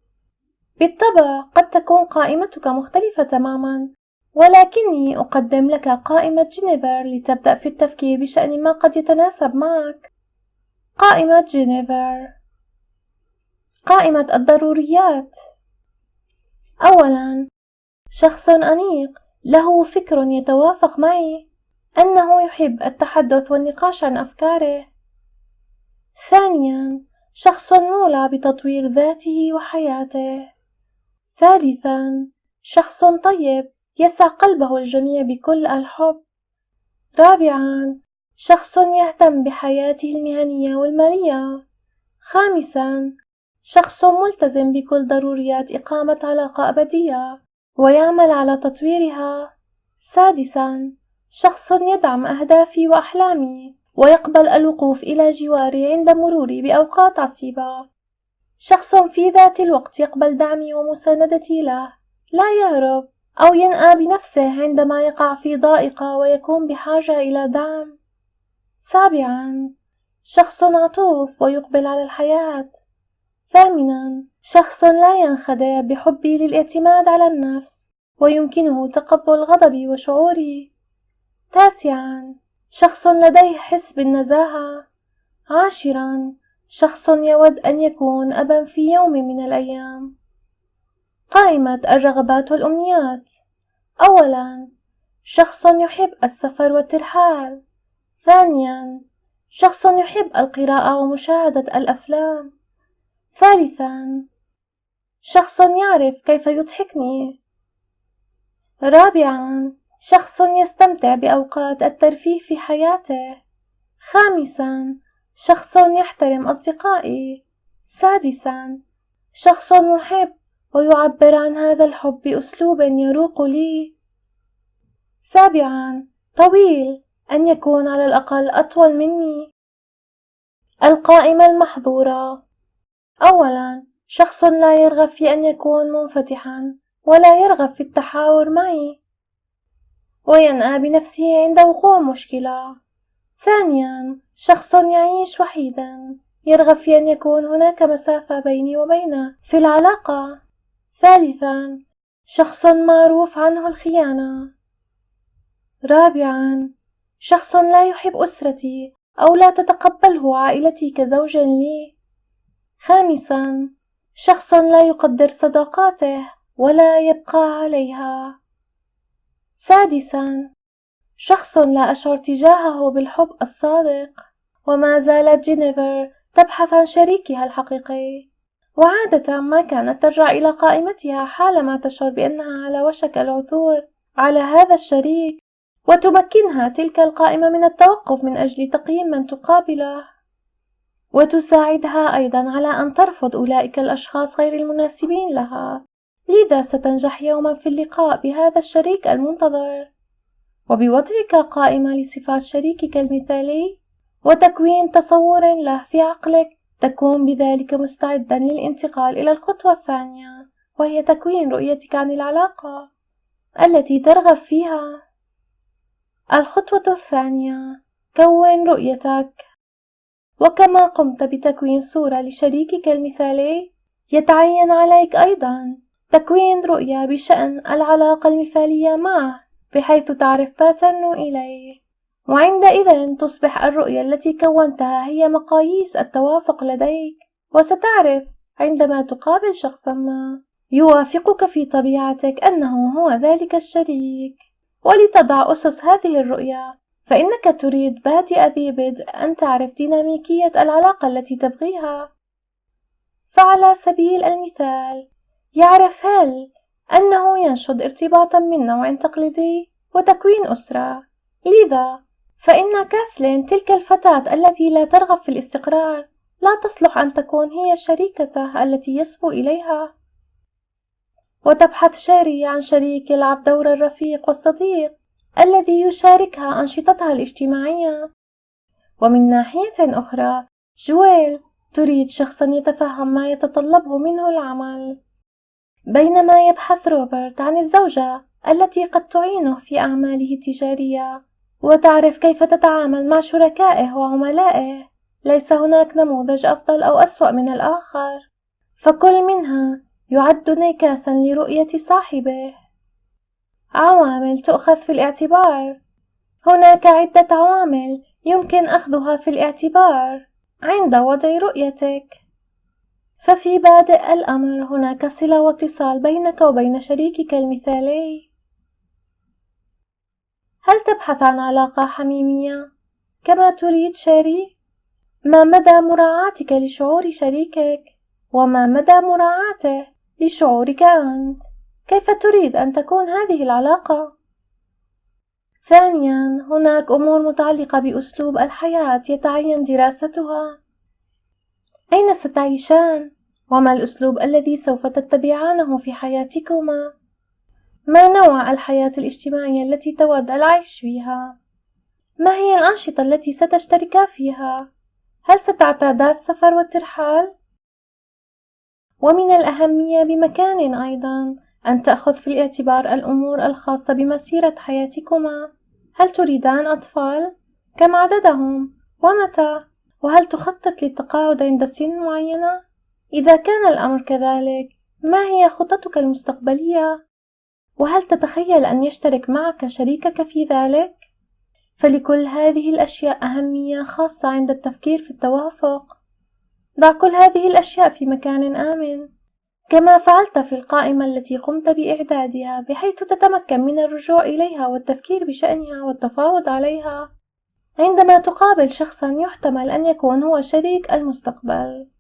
A: بالطبع قد تكون قائمتك مختلفة تماما، ولكني أقدم لك قائمة جينيفر لتبدأ في التفكير بشأن ما قد يتناسب معك. قائمة جينيفر. قائمة الضروريات. أولا، شخص أنيق له فكر يتوافق معي، أنه يحب التحدث والنقاش عن أفكاره. ثانيا، شخص مولع بتطوير ذاته وحياته. ثالثا، شخص طيب يسع قلبه الجميع بكل الحب. رابعا، شخص يهتم بحياته المهنية والمالية. خامسا، شخص ملتزم بكل ضروريات إقامة علاقة أبدية ويعمل على تطويرها. سادسا، شخص يدعم أهدافي وأحلامي ويقبل الوقوف إلى جواري عند مروري بأوقات عصيبة. شخص في ذات الوقت يقبل دعمي ومساندتي له، لا يهرب أو ينأى بنفسه عندما يقع في ضائقة ويكون بحاجة إلى دعم. سابعا، شخص عطوف ويقبل على الحياة. ثامنا، شخص لا ينخدع بحبي للاعتماد على النفس ويمكنه تقبل غضبي وشعوري. تاسعا، شخص لديه حس بالنزاهة. عاشرا، شخص يود أن يكون أبا في يوم من الأيام. قائمة الرغبات والأمنيات. أولا، شخص يحب السفر والترحال. ثانيا، شخص يحب القراءة ومشاهدة الأفلام. ثالثا، شخص يعرف كيف يضحكني. رابعا، شخص يستمتع بأوقات الترفيه في حياته. خامسا، شخص يحترم أصدقائي. سادسا، شخص محب ويعبر عن هذا الحب بأسلوب يروق لي. سابعا، طويل، أن يكون على الأقل أطول مني. القائمة المحظورة. أولا، شخص لا يرغب في أن يكون منفتحا ولا يرغب في التحاور معي وينأى بنفسه عند وقوع مشكلة. ثانيا، شخص يعيش وحيدا يرغب في أن يكون هناك مسافة بيني وبينه في العلاقة. ثالثا، شخص معروف عنه الخيانة. رابعا، شخص لا يحب أسرتي أو لا تتقبله عائلتي كزوج لي. خامسا، شخص لا يقدر صداقاته ولا يبقى عليها. سادسا، شخص لا أشعر تجاهه بالحب الصادق. وما زالت جينيفر تبحث عن شريكها الحقيقي، وعادة ما كانت ترجع إلى قائمتها حالما تشعر بأنها على وشك العثور على هذا الشريك، وتمكنها تلك القائمة من التوقف من أجل تقييم من تقابله.
B: وتساعدها أيضا على أن ترفض أولئك الأشخاص غير المناسبين لها. لذا ستنجح يوما في اللقاء بهذا الشريك المنتظر، وبوضعك قائمة لصفات شريكك المثالي وتكوين تصور له في عقلك، تكون بذلك مستعدا للانتقال إلى الخطوة الثانية، وهي تكوين رؤيتك عن العلاقة التي ترغب فيها. الخطوة الثانية: كون رؤيتك. وكما قمت بتكوين صورة لشريكك المثالي، يتعين عليك أيضا تكوين رؤية بشأن العلاقة المثالية معه، بحيث تعرف ما تنو إليه، وعندئذ تصبح الرؤية التي كونتها هي مقاييس التوافق لديك. وستعرف عندما تقابل شخصا ما يوافقك في طبيعتك أنه هو ذلك الشريك. ولتضع أسس هذه الرؤية، فإنك تريد بادئ ذي بدء أن تعرف ديناميكية العلاقة التي تبغيها. فعلى سبيل المثال، يعرف هل أنه ينشد ارتباطا من نوع تقليدي وتكوين أسرة. لذا فإن كاثلين، تلك الفتاة التي لا ترغب في الاستقرار، لا تصلح أن تكون هي شريكته التي يصبو إليها. وتبحث شيري عن شريك يلعب دور الرفيق والصديق الذي يشاركها أنشطتها الاجتماعية. ومن ناحية أخرى، جويل تريد شخصا يتفهم ما يتطلبه منه العمل، بينما يبحث روبرت عن الزوجة التي قد تعينه في أعماله التجارية وتعرف كيف تتعامل مع شركائه وعملائه. ليس هناك نموذج أفضل أو أسوأ من الآخر، فكل منها يعد انعكاسا لرؤية صاحبه. عوامل تؤخذ في الاعتبار. هناك عدة عوامل يمكن أخذها في الاعتبار عند وضع رؤيتك. ففي بادئ الأمر هناك صلة واتصال بينك وبين شريكك المثالي. هل تبحث عن علاقة حميمية كما تريد شيري؟ ما مدى مراعاتك لشعور شريكك؟ وما مدى مراعاته لشعورك أنت؟ كيف تريد أن تكون هذه العلاقة؟ ثانياً، هناك أمور متعلقة بأسلوب الحياة يتعين دراستها. أين ستعيشان؟ وما الأسلوب الذي سوف تتبعانه في حياتكما؟ ما نوع الحياة الاجتماعية التي تود العيش فيها؟ ما هي الأنشطة التي ستشتركا فيها؟ هل ستعتادا السفر والترحال؟ ومن الأهمية بمكان أيضاً أن تأخذ في الاعتبار الأمور الخاصة بمسيرة حياتكما. هل تريدان أطفال؟ كم عددهم؟ ومتى؟ وهل تخطط للتقاعد عند سن معينة؟ إذا كان الأمر كذلك، ما هي خططك المستقبلية؟ وهل تتخيل أن يشترك معك شريكك في ذلك؟ فلكل هذه الأشياء أهمية خاصة عند التفكير في التوافق. ضع كل هذه الأشياء في مكان آمن، كما فعلت في القائمة التي قمت بإعدادها، بحيث تتمكن من الرجوع إليها والتفكير بشأنها والتفاوض عليها عندما تقابل شخصا يحتمل أن يكون هو شريك المستقبل.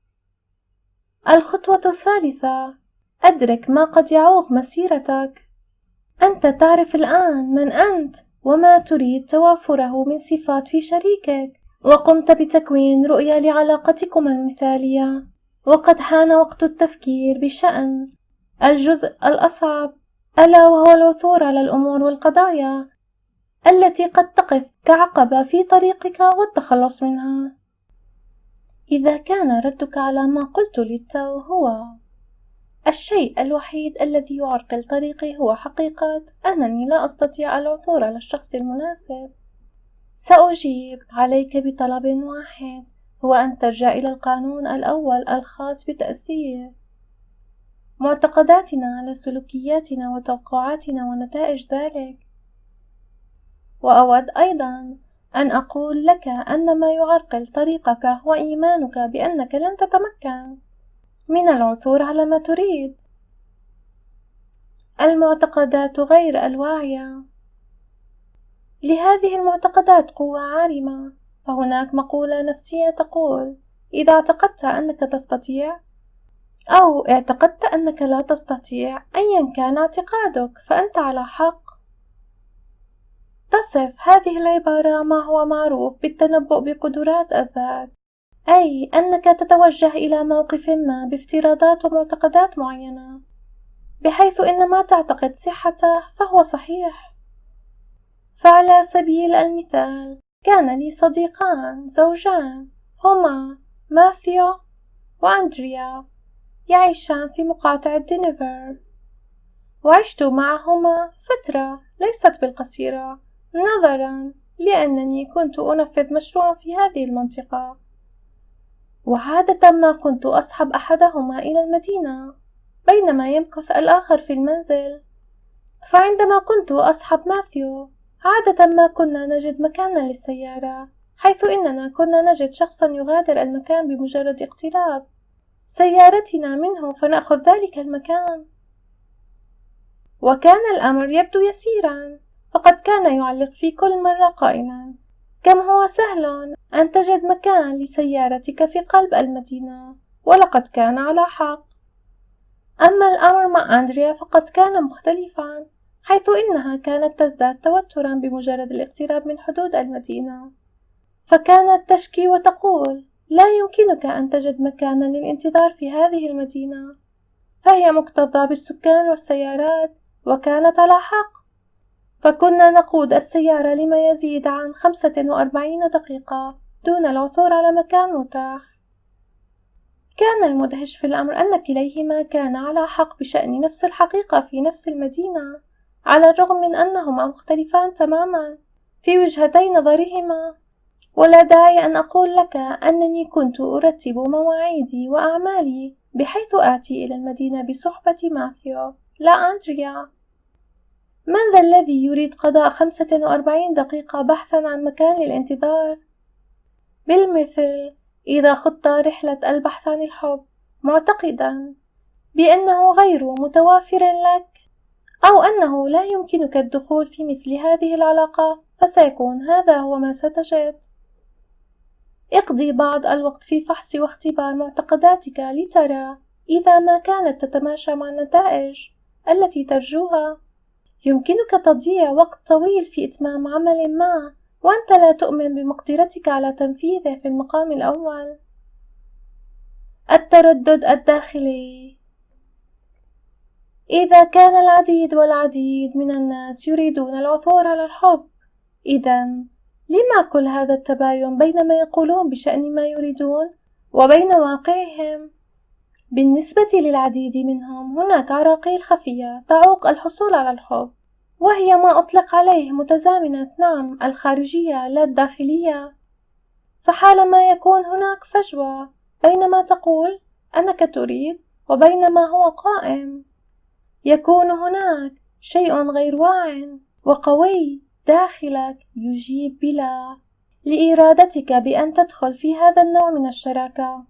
B: الخطوة الثالثة: أدرك ما قد يعوق مسيرتك. أنت تعرف الآن من أنت وما تريد توافره من صفات في شريكك، وقمت بتكوين رؤية لعلاقتكما المثالية. وقد حان وقت التفكير بشأن الجزء الأصعب، ألا وهو العثور على الأمور والقضايا التي قد تقف كعقبة في طريقك والتخلص منها. إذا كان ردك على ما قلت للتو هو الشيء الوحيد الذي يعرقل طريقي هو حقيقة أنني لا أستطيع العثور على الشخص المناسب، سأجيب عليك بطلب واحد، هو أن ترجع إلى القانون الأول الخاص بتأثير معتقداتنا على سلوكياتنا وتوقعاتنا ونتائج ذلك. وأود أيضا أن أقول لك أن ما يعرقل طريقك هو إيمانك بأنك لن تتمكن من العثور على ما تريد. المعتقدات غير الواعية. لهذه المعتقدات قوة عارمة، فهناك مقولة نفسية تقول: إذا اعتقدت أنك تستطيع أو اعتقدت أنك لا تستطيع، أيا كان اعتقادك فأنت على حق. تصف هذه العبارة ما هو معروف بالتنبؤ بقدرات الذات أي أنك تتوجه إلى موقف ما بافتراضات ومعتقدات معينة، بحيث إن ما تعتقد صحته فهو صحيح. فعلى سبيل المثال، كان لي صديقان زوجان هما ماثيو وأندريا، يعيشان في مقاطعة دنفر، وعشت معهما فترة ليست بالقصيرة، نظرا لأنني كنت أنفذ مشروع في هذه المنطقة، وعادة ما كنت أصحب أحدهما إلى المدينة بينما يمكث الآخر في المنزل. فعندما كنت أصحب ماثيو، عادة ما كنا نجد مكانا للسيارة، حيث إننا كنا نجد شخصا يغادر المكان بمجرد اقتراب سيارتنا منه فنأخذ ذلك المكان. وكان الأمر يبدو يسيرا، فقد كان يعلق في كل مرة قائلا: كم هو سهل أن تجد مكان لسيارتك في قلب المدينة. ولقد كان على حق. أما الأمر مع أندريا فقد كان مختلفا، حيث إنها كانت تزداد توترا بمجرد الاقتراب من حدود المدينة، فكانت تشكي وتقول: لا يمكنك أن تجد مكانا للانتظار في هذه المدينة، فهي مكتظة بالسكان والسيارات. وكانت على حق، فكنا نقود السيارة لما يزيد عن 45 دقيقة دون العثور على مكان متاح. كان المدهش في الأمر أن كليهما كان على حق بشأن نفس الحقيقة في نفس المدينة، على الرغم من أنهما مختلفان تماما في وجهتي نظرهما. ولا داعي أن أقول لك أنني كنت أرتب مواعيدي وأعمالي بحيث آتي إلى المدينة بصحبة ماثيو لا أندريا. من ذا الذي يريد قضاء 45 دقيقة بحثا عن مكان للانتظار؟ بالمثل إذا خضت رحلة البحث عن الحب معتقدا بأنه غير متوافر لك، أو أنه لا يمكنك الدخول في مثل هذه العلاقة، فسيكون هذا هو ما ستجد. اقضي بعض الوقت في فحص واختبار معتقداتك لترى إذا ما كانت تتماشى مع النتائج التي ترجوها. يمكنك تضييع وقت طويل في إتمام عمل ما وأنت لا تؤمن بمقدرتك على تنفيذه في المقام الأول. التردد الداخلي. إذا كان العديد والعديد من الناس يريدون العثور على الحب، إذن لما كل هذا التباين بين ما يقولون بشأن ما يريدون وبين واقعهم؟ بالنسبة للعديد منهم هناك عراقيل خفية تعوق الحصول على الحب، وهي ما أطلق عليه متزامنة نعم الخارجية لا الداخلية. فحالما يكون هناك فجوة بين ما تقول أنك تريد وبين ما هو قائم، يكون هناك شيء غير واع وقوي داخلك يجيب بلا لإرادتك بأن تدخل في هذا النوع من الشراكة.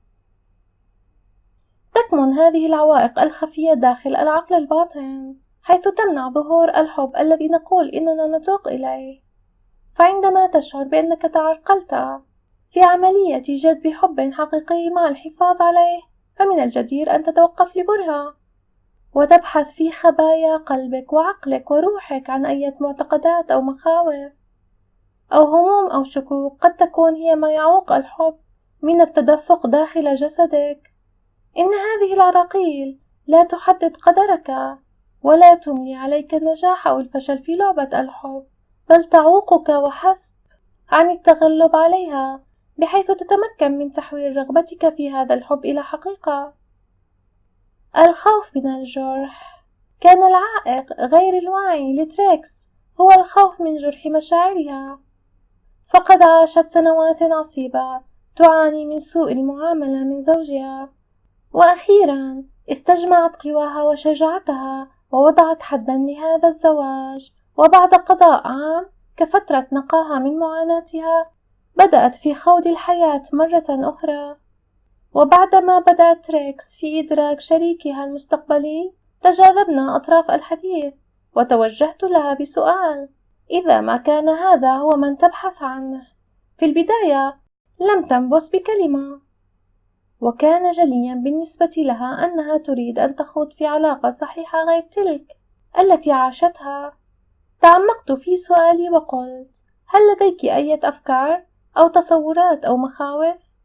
B: تكمن هذه العوائق الخفية داخل العقل الباطن، حيث تمنع ظهور الحب الذي نقول إننا نتوق إليه. فعندما تشعر بأنك تعرقلت في عملية جذب حب حقيقي مع الحفاظ عليه، فمن الجدير أن تتوقف لبرهة وتبحث في خبايا قلبك وعقلك وروحك عن أي معتقدات أو مخاوف أو هموم أو شكوك قد تكون هي ما يعوق الحب من التدفق داخل جسدك. إن هذه العراقيل لا تحدد قدرك ولا تملي عليك النجاح أو الفشل في لعبة الحب، بل تعوقك وحسب عن التغلب عليها بحيث تتمكن من تحويل رغبتك في هذا الحب إلى حقيقة. الخوف من الجرح. كان العائق غير الواعي لتريكس هو الخوف من جرح مشاعرها، فقد عاشت سنوات عصيبة تعاني من سوء المعاملة من زوجها، وأخيرا استجمعت قواها وشجاعتها ووضعت حدا لهذا الزواج. وبعد قضاء عام كفترة نقاها من معاناتها، بدأت في خوض الحياة مرة أخرى. وبعدما بدأت تريكس في إدراك شريكها المستقبلي، تجاذبنا أطراف الحديث وتوجهت لها بسؤال: إذا ما كان هذا هو من تبحث عنه؟ في البداية لم تنبس بكلمة، وكان جليا بالنسبة لها أنها تريد أن تخوض في علاقة صحيحة غير تلك التي عاشتها. تعمقت في سؤالي وقلت: هل لديك أي أفكار أو تصورات أو مخاوف؟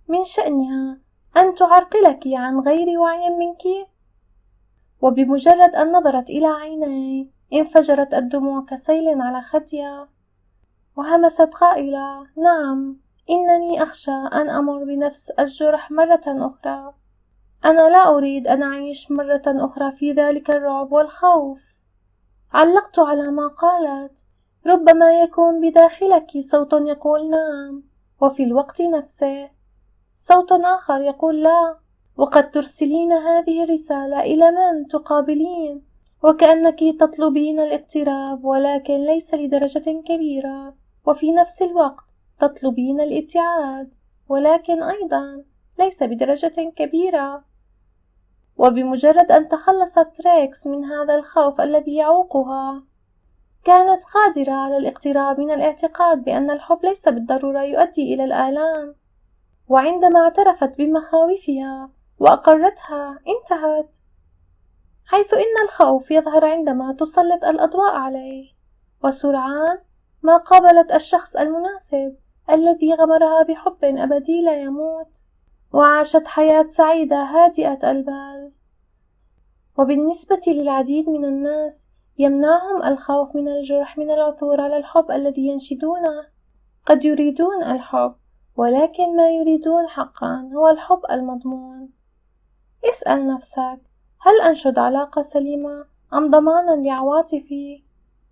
B: من شأنها أن تعرقلك عن غير وعي منك. وبمجرد أن نظرت إلى عيني انفجرت الدموع كسيل على خدها، وهمست قائلة: نعم، إنني أخشى أن أمر بنفس الجرح مرة أخرى. أنا لا أريد أن أعيش مرة أخرى في ذلك الرعب والخوف. علقت على ما قالت: ربما يكون بداخلك صوت يقول نعم، وفي الوقت نفسه صوت آخر يقول لا، وقد ترسلين هذه الرسالة إلى من تقابلين وكأنك تطلبين الاقتراب، ولكن ليس لدرجة كبيرة، وفي نفس الوقت تطلبين الابتعاد، ولكن أيضا ليس بدرجة كبيرة. وبمجرد أن تخلصت ريكس من هذا الخوف الذي يعوقها، كانت قادرة على الاقتراب من الاعتقاد بأن الحب ليس بالضرورة يؤدي إلى الآلام. وعندما اعترفت بمخاوفها وأقرتها انتهت، حيث إن الخوف يظهر عندما تسلط الأضواء عليه، وسرعان ما قابلت الشخص المناسب الذي غمرها بحب أبدي لا يموت، وعاشت حياة سعيدة هادئة البال. وبالنسبة للعديد من الناس يمنعهم الخوف من الجرح من العثور على الحب الذي ينشدونه. قد يريدون الحب، ولكن ما يريدون حقا هو الحب المضمون. اسأل نفسك: هل أنشد علاقة سليمة أم ضمانا لعواطفي؟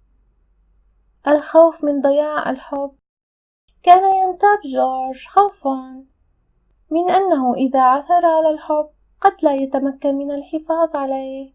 B: الخوف من ضياع الحب. كان ينتاب جورج خوفا من أنه إذا عثر على الحب قد لا يتمكن من الحفاظ عليه.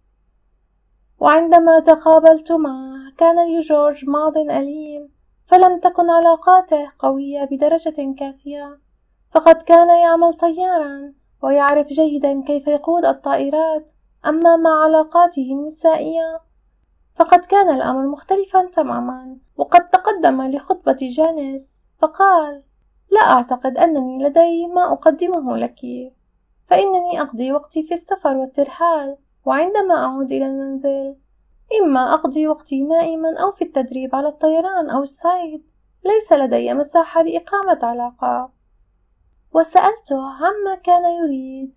B: وعندما تقابلت معه كان لجورج ماضٍ أليم، فلم تكن علاقاته قوية بدرجة كافية، فقد كان يعمل طيارا ويعرف جيدا كيف يقود الطائرات. أما مع علاقاته النسائية فقد كان الأمر مختلفا تماما. وقد تقدم لخطبة جانيس فقال: لا أعتقد أنني لدي ما أقدمه لك، فإنني أقضي وقتي في السفر والترحال، وعندما أعود إلى المنزل إما أقضي وقتي نائما أو في التدريب على الطيران أو الصيد. ليس لدي مساحة لإقامة علاقة. وسألته عما كان يريد.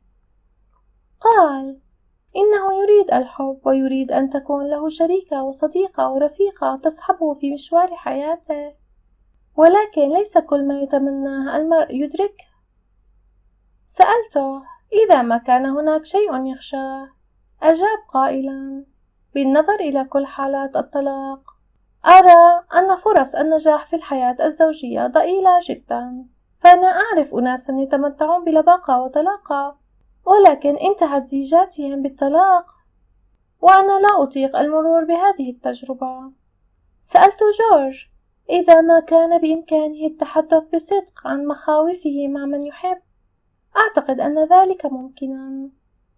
B: قال: إنه يريد الحب، ويريد أن تكون له شريكة وصديقة ورفيقة تصحبه في مشوار حياته، ولكن ليس كل ما يتمناه المرء يدركه. سألته إذا ما كان هناك شيء يخشاه، أجاب قائلا: بالنظر إلى كل حالات الطلاق، أرى أن فرص النجاح في الحياة الزوجية ضئيلة جدا، فأنا أعرف أناسا يتمتعون بلباقة وطلاقة، ولكن انتهت زيجاتهم بالطلاق، وأنا لا أطيق المرور بهذه التجربة. سألت جورج إذا ما كان بإمكانه التحدث بصدق عن مخاوفه مع من يحب. أعتقد أن ذلك ممكنا.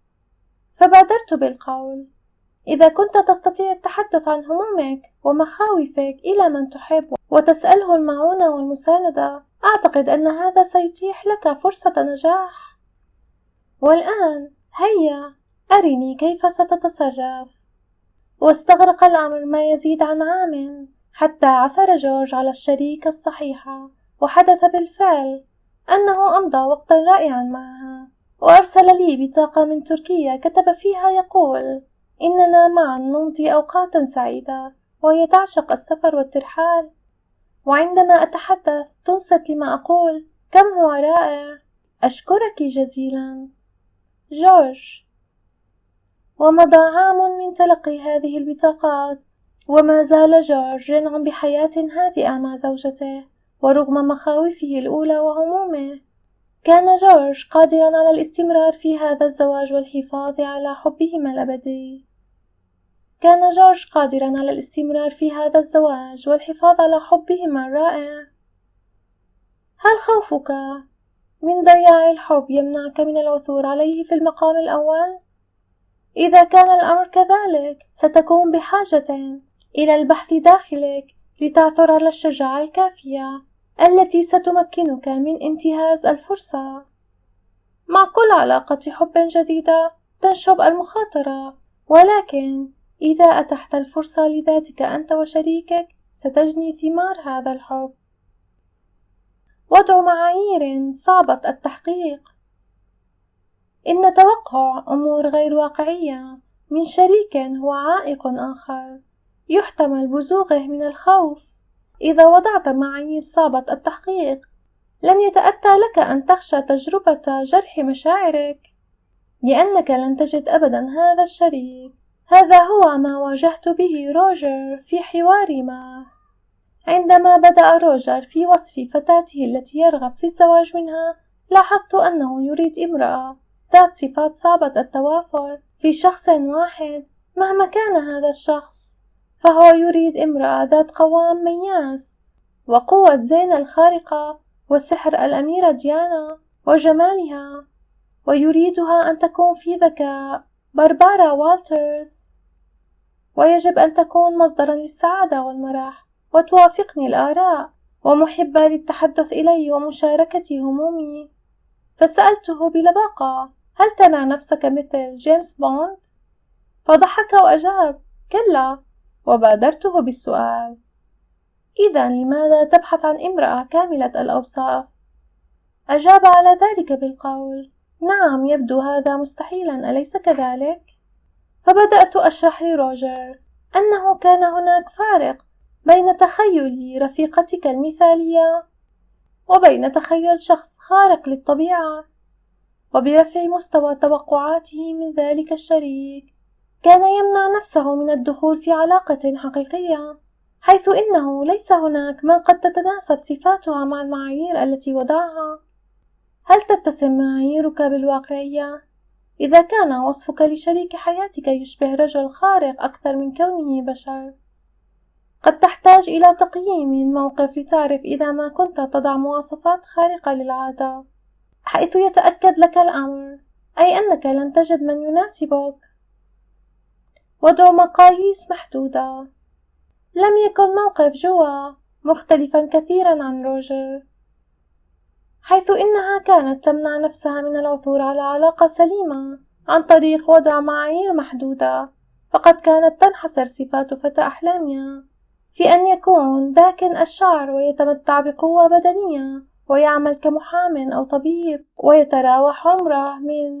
B: فبادرت بالقول: إذا كنت تستطيع التحدث عن همومك ومخاوفك إلى من تحب وتسأله المعونة والمساندة، أعتقد أن هذا سيتيح لك فرصة نجاح. والآن هيا أرني كيف ستتصرف. واستغرق الأمر ما يزيد عن عام حتى عثر جورج على الشريكة الصحيحة، وحدث بالفعل أنه أمضى وقتا رائعا معها، وأرسل لي بطاقة من تركيا كتب فيها يقول: إننا معا نمضي أوقاتا سعيدة، وهي تعشق السفر والترحال. وعندما أتحدث تنصت لما أقول: كم هو رائع، أشكرك جزيلا جورج. ومضى عام من تلقي هذه البطاقات، وما زال جورج ينعم بحياة هادئة مع زوجته، ورغم مخاوفه الأولى وهمومه كان جورج قادرا على الاستمرار في هذا الزواج والحفاظ على حبهما الأبدي. كان جورج قادرا على الاستمرار في هذا الزواج والحفاظ على حبهما الرائع. هل خوفك من ضياع الحب يمنعك من العثور عليه في المقام الأول؟ إذا كان الأمر كذلك ستكون بحاجة إلى البحث داخلك لتعثر على الشجاعة الكافية التي ستمكنك من انتهاز الفرصة. مع كل علاقة حب جديدة تنشب المخاطرة، ولكن إذا أتحت الفرصة لذاتك أنت وشريكك ستجني ثمار هذا الحب. وضع معايير صعبة التحقيق. إن توقع أمور غير واقعية من شريك هو عائق آخر يحتمل بزوغه من الخوف. إذا وضعت معايير صعبة التحقيق، لن يتأتى لك أن تخشى تجربة جرح مشاعرك، لأنك لن تجد أبدا هذا الشريك. هذا هو ما واجهت به روجر في حواري معه. عندما بدأ روجر في وصف فتاته التي يرغب في الزواج منها، لاحظت أنه يريد امرأة ذات صفات صعبة التوافر في شخص واحد مهما كان هذا الشخص. فهو يريد امرأة ذات قوام مياس وقوة زين الخارقة وسحر الأميرة ديانا وجمالها، ويريدها أن تكون في ذكاء باربارا والترز، ويجب أن تكون مصدرا للسعادة والمرح وتوافقني الآراء ومحبة للتحدث إلي ومشاركة همومي. فسألته بلباقة: هل ترى نفسك مثل جيمس بوند؟ فضحك وأجاب: كلا. وبادرته بالسؤال: إذا لماذا تبحث عن امرأة كاملة الأوصاف؟ أجاب على ذلك بالقول: نعم، يبدو هذا مستحيلا، أليس كذلك؟ فبدأت أشرح لروجر أنه كان هناك فارق بين تخيل رفيقتك المثالية وبين تخيل شخص خارق للطبيعة. وبرفع مستوى توقعاته من ذلك الشريك، كان يمنع نفسه من الدخول في علاقة حقيقية، حيث إنه ليس هناك من قد تتناسب صفاتها مع المعايير التي وضعها. هل تتسم معاييرك بالواقعية؟ إذا كان وصفك لشريك حياتك يشبه رجل خارق أكثر من كونه بشر، قد تحتاج إلى تقييم الموقف لتعرف إذا ما كنت تضع مواصفات خارقة للعادة، حيث يتأكد لك الأمر، أي أنك لن تجد من يناسبك. وضع مقاييس محدودة. لم يكن موقف جوا مختلفا كثيرا عن روجر، حيث إنها كانت تمنع نفسها من العثور على علاقة سليمة عن طريق وضع معايير محدودة. فقد كانت تنحصر صفات فتى أحلامها في أن يكون داكن الشعر ويتمتع بقوة بدنية ويعمل كمحامٍ أو طبيب، ويتراوح عمره من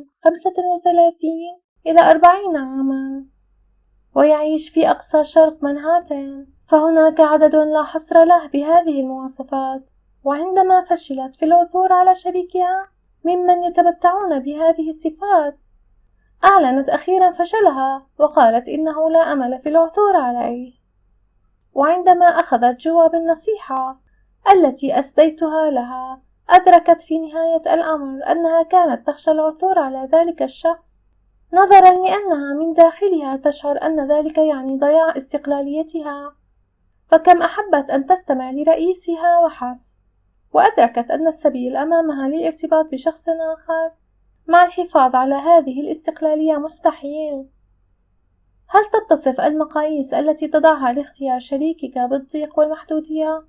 B: 35 إلى 40 عاماً، ويعيش في أقصى شرق منهاتن. فهناك عدد لا حصر له بهذه المواصفات، وعندما فشلت في العثور على شريكها ممن يتمتعون بهذه الصفات، أعلنت أخيرا فشلها وقالت إنه لا أمل في العثور عليه. وعندما أخذت جوا بالنصيحة التي أسديتها لها، أدركت في نهاية الأمر أنها كانت تخشى العثور على ذلك الشخص، نظرا لأنها من داخلها تشعر أن ذلك يعني ضياع استقلاليتها. فكم أحبت أن تستمع لرئيسها وحسب، وأدركت أن السبيل أمامها للارتباط بشخص آخر مع الحفاظ على هذه الاستقلالية مستحيل. هل تتصف المقاييس التي تضعها لاختيار شريكك بالضيق والمحدودية؟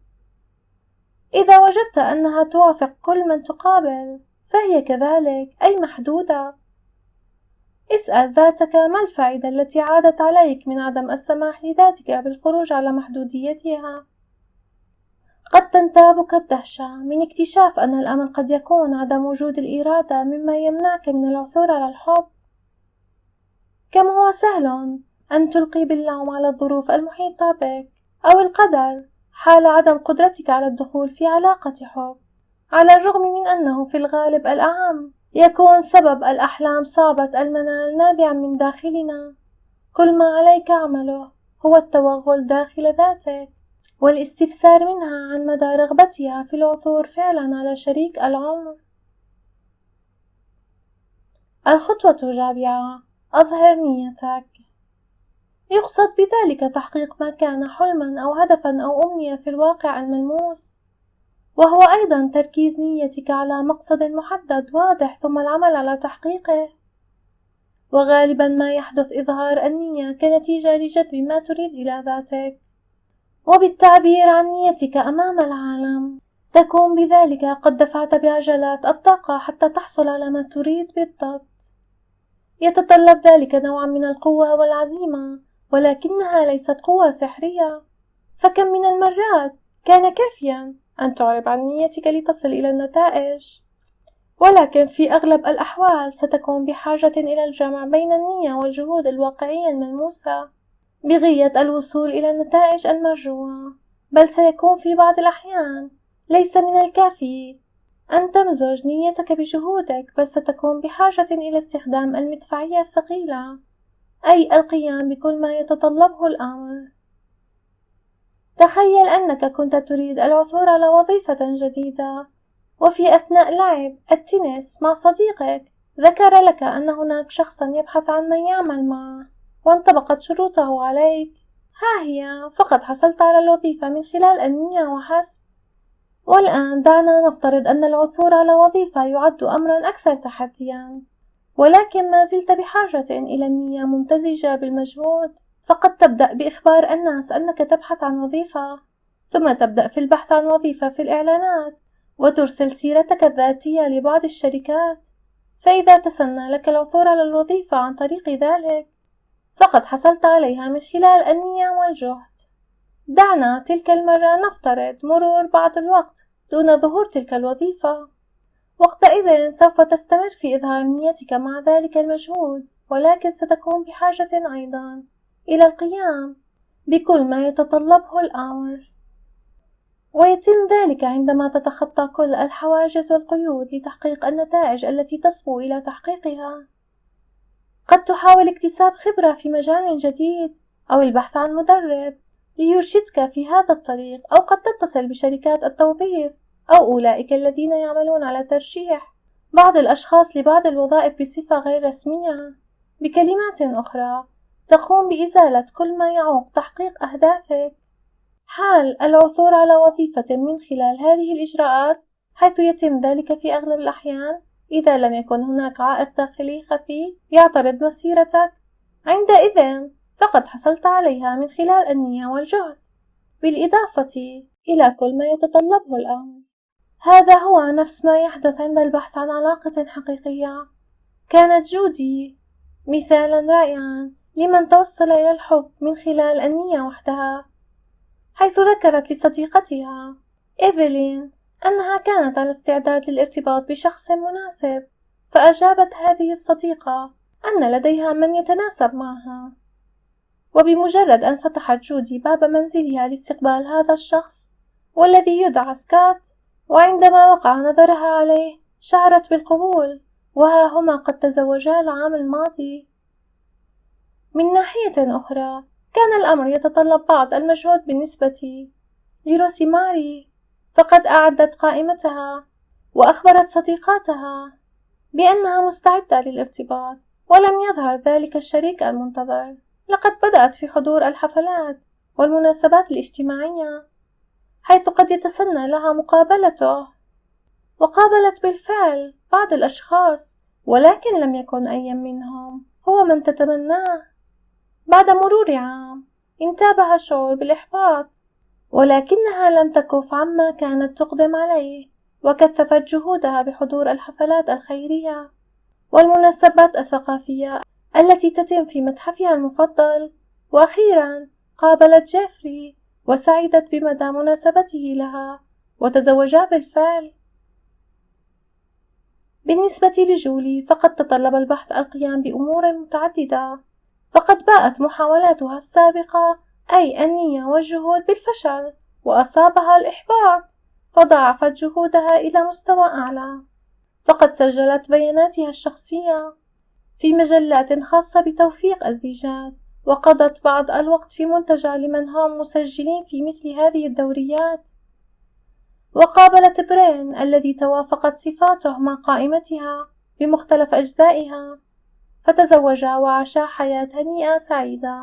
B: إذا وجدت أنها توافق كل من تقابل، فهي كذلك، أي محدودة. اسأل ذاتك: ما الفائدة التي عادت عليك من عدم السماح لذاتك بالخروج على محدوديتها؟ قد تنتابك الدهشة من اكتشاف أن الأمر قد يكون عدم وجود الإرادة مما يمنعك من العثور على الحب. كم هو سهل أن تلقي باللوم على الظروف المحيطة بك أو القدر حال عدم قدرتك على الدخول في علاقة حب، على الرغم من أنه في الغالب الأعم يكون سبب الأحلام صعبة المنال نابعا من داخلنا. كل ما عليك عمله هو التوغل داخل ذاتك والاستفسار منها عن مدى رغبتها في العثور فعلا على شريك العمر. الخطوة الرابعة: أظهر نيتك. يقصد بذلك تحقيق ما كان حلما أو هدفا أو أمنية في الواقع الملموس، وهو أيضا تركيز نيتك على مقصد محدد واضح ثم العمل على تحقيقه. وغالبا ما يحدث إظهار النية كنتيجة لجذب ما تريد إلى ذاتك، وبالتعبير عن نيتك أمام العالم تكون بذلك قد دفعت بعجلات الطاقة حتى تحصل على ما تريد بالضبط. يتطلب ذلك نوعا من القوة والعزيمة، ولكنها ليست قوة سحرية. فكم من المرات كان كافيا أن تعرب عن نيتك لتصل إلى النتائج، ولكن في أغلب الأحوال ستكون بحاجة إلى الجمع بين النية والجهود الواقعية الملموسة بغية الوصول إلى النتائج المرجوة. بل سيكون في بعض الأحيان ليس من الكافي أن تمزج نيتك بجهودك، بل ستكون بحاجة إلى استخدام المدفعية الثقيلة، أي القيام بكل ما يتطلبه الأمر. تخيل أنك كنت تريد العثور على وظيفة جديدة، وفي أثناء لعب التنس مع صديقك ذكر لك أن هناك شخصا يبحث عن من يعمل معه، وانطبقت شروطه عليك. ها هي، فقد حصلت على الوظيفة من خلال النية وحسب. والآن دعنا نفترض أن العثور على وظيفة يعد أمرا أكثر تحديا، ولكن ما زلت بحاجة إلى النية ممتزجة بالمجهود. فقد تبدأ بإخبار الناس أنك تبحث عن وظيفة، ثم تبدأ في البحث عن وظيفة في الإعلانات، وترسل سيرتك الذاتية لبعض الشركات. فإذا تسنى لك العثور على الوظيفة عن طريق ذلك، فقد حصلت عليها من خلال النية والجهد. دعنا تلك المرة نفترض مرور بعض الوقت دون ظهور تلك الوظيفة. وقتئذ سوف تستمر في إظهار نيتك مع ذلك المجهود، ولكن ستكون بحاجة أيضا إلى القيام بكل ما يتطلبه الأمر، ويتم ذلك عندما تتخطى كل الحواجز والقيود لتحقيق النتائج التي تصبو إلى تحقيقها. قد تحاول اكتساب خبرة في مجال جديد، أو البحث عن مدرب ليرشدك في هذا الطريق، أو قد تتصل بشركات التوظيف أو أولئك الذين يعملون على ترشيح بعض الأشخاص لبعض الوظائف بصفة غير رسمية. بكلمات أخرى، تقوم بإزالة كل ما يعوق تحقيق أهدافك. حال العثور على وظيفة من خلال هذه الإجراءات، حيث يتم ذلك في أغلب الأحيان إذا لم يكن هناك عائق داخلي خفي يعترض مسيرتك، عندئذ فقد حصلت عليها من خلال النية والجهد، بالإضافة إلى كل ما يتطلبه الأمر. هذا هو نفس ما يحدث عند البحث عن علاقة حقيقية. كانت جودي مثالا رائعا لمن توصل إلى الحب من خلال النية وحدها، حيث ذكرت لصديقتها إيفلين أنها كانت على استعداد للارتباط بشخص مناسب، فأجابت هذه الصديقة أن لديها من يتناسب معها. وبمجرد أن فتحت جودي باب منزلها لاستقبال هذا الشخص والذي يدعى سكوت، وعندما وقع نظرها عليه شعرت بالقبول، وها هما قد تزوجا العام الماضي. من ناحية أخرى، كان الأمر يتطلب بعض المجهود بالنسبة لروسيماري، فقد أعدت قائمتها وأخبرت صديقاتها بأنها مستعدة للارتباط، ولم يظهر ذلك الشريك المنتظر. لقد بدأت في حضور الحفلات والمناسبات الاجتماعية، حيث قد يتسنى لها مقابلته، وقابلت بالفعل بعض الأشخاص، ولكن لم يكن أي منهم هو من تتمناه. بعد مرور عام انتابها الشعور بالإحباط، ولكنها لم تكف عما كانت تقدم عليه، وكثفت جهودها بحضور الحفلات الخيرية والمناسبات الثقافية التي تتم في متحفها المفضل. وأخيرا قابلت جيفري وسعدت بمدى مناسبته لها، وتزوجا بالفعل. بالنسبة لجولي، فقد تطلب البحث القيام بأمور متعددة، فقد باءت محاولاتها السابقة أي النية والجهود بالفشل، وأصابها الإحباط، فضاعفت جهودها إلى مستوى أعلى. فقد سجلت بياناتها الشخصية في مجلات خاصة بتوثيق الزيجات، وقضت بعض الوقت في منتجع لمن هم مسجلين في مثل هذه الدوريات. وقابلت برين الذي توافقت صفاته مع قائمتها بمختلف أجزائها، فتزوجا وعاشا حياة هنيئة سعيدة.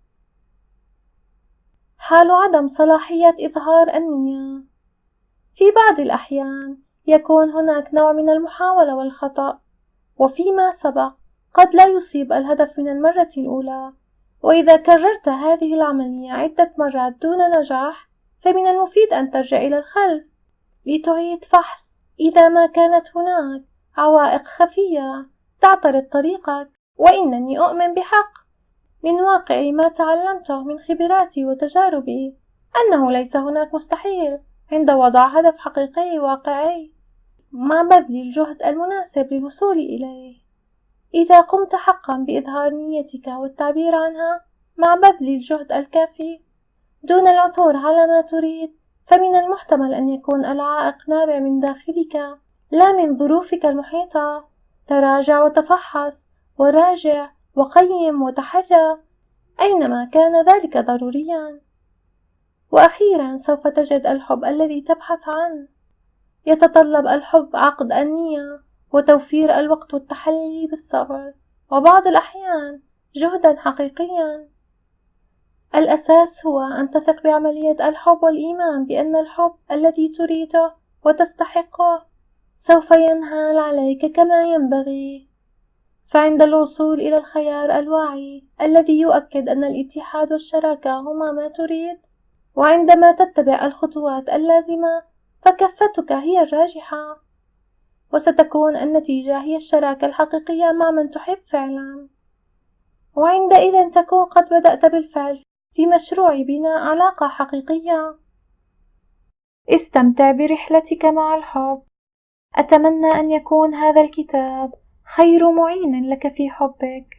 B: حال عدم صلاحية إظهار النية. في بعض الأحيان يكون هناك نوع من المحاولة والخطأ، وفيما سبق قد لا يصيب الهدف من المرة الأولى، وإذا كررت هذه العملية عدة مرات دون نجاح، فمن المفيد أن ترجع إلى الخلف لتعيد فحص إذا ما كانت هناك عوائق خفية تعترض طريقك. وإنني أؤمن بحق من واقع ما تعلمته من خبراتي وتجاربي أنه ليس هناك مستحيل عند وضع هدف حقيقي واقعي مع بذل الجهد المناسب للوصول إليه. إذا قمت حقا بإظهار نيتك والتعبير عنها مع بذل الجهد الكافي دون العثور على ما تريد، فمن المحتمل أن يكون العائق نابع من داخلك لا من ظروفك المحيطة. تراجع وتفحص وراجع وقيم وتحرى أينما كان ذلك ضروريا، وأخيرا سوف تجد الحب الذي تبحث عنه. يتطلب الحب عقد النية وتوفير الوقت والتحلي بالصبر، وبعض الأحيان جهدا حقيقيا. الأساس هو أن تثق بعملية الحب والإيمان بأن الحب الذي تريده وتستحقه سوف ينهال عليك كما ينبغي. فعند الوصول إلى الخيار الواعي الذي يؤكد أن الاتحاد والشراكة هما ما تريد، وعندما تتبع الخطوات اللازمة فكفتك هي الراجحة، وستكون النتيجة هي الشراكة الحقيقية مع من تحب فعلا. وعندئذ تكون قد بدأت بالفعل في مشروع بناء علاقة حقيقية.
A: استمتع برحلتك مع الحب. أتمنى أن يكون هذا الكتاب خير معين لك في حبك.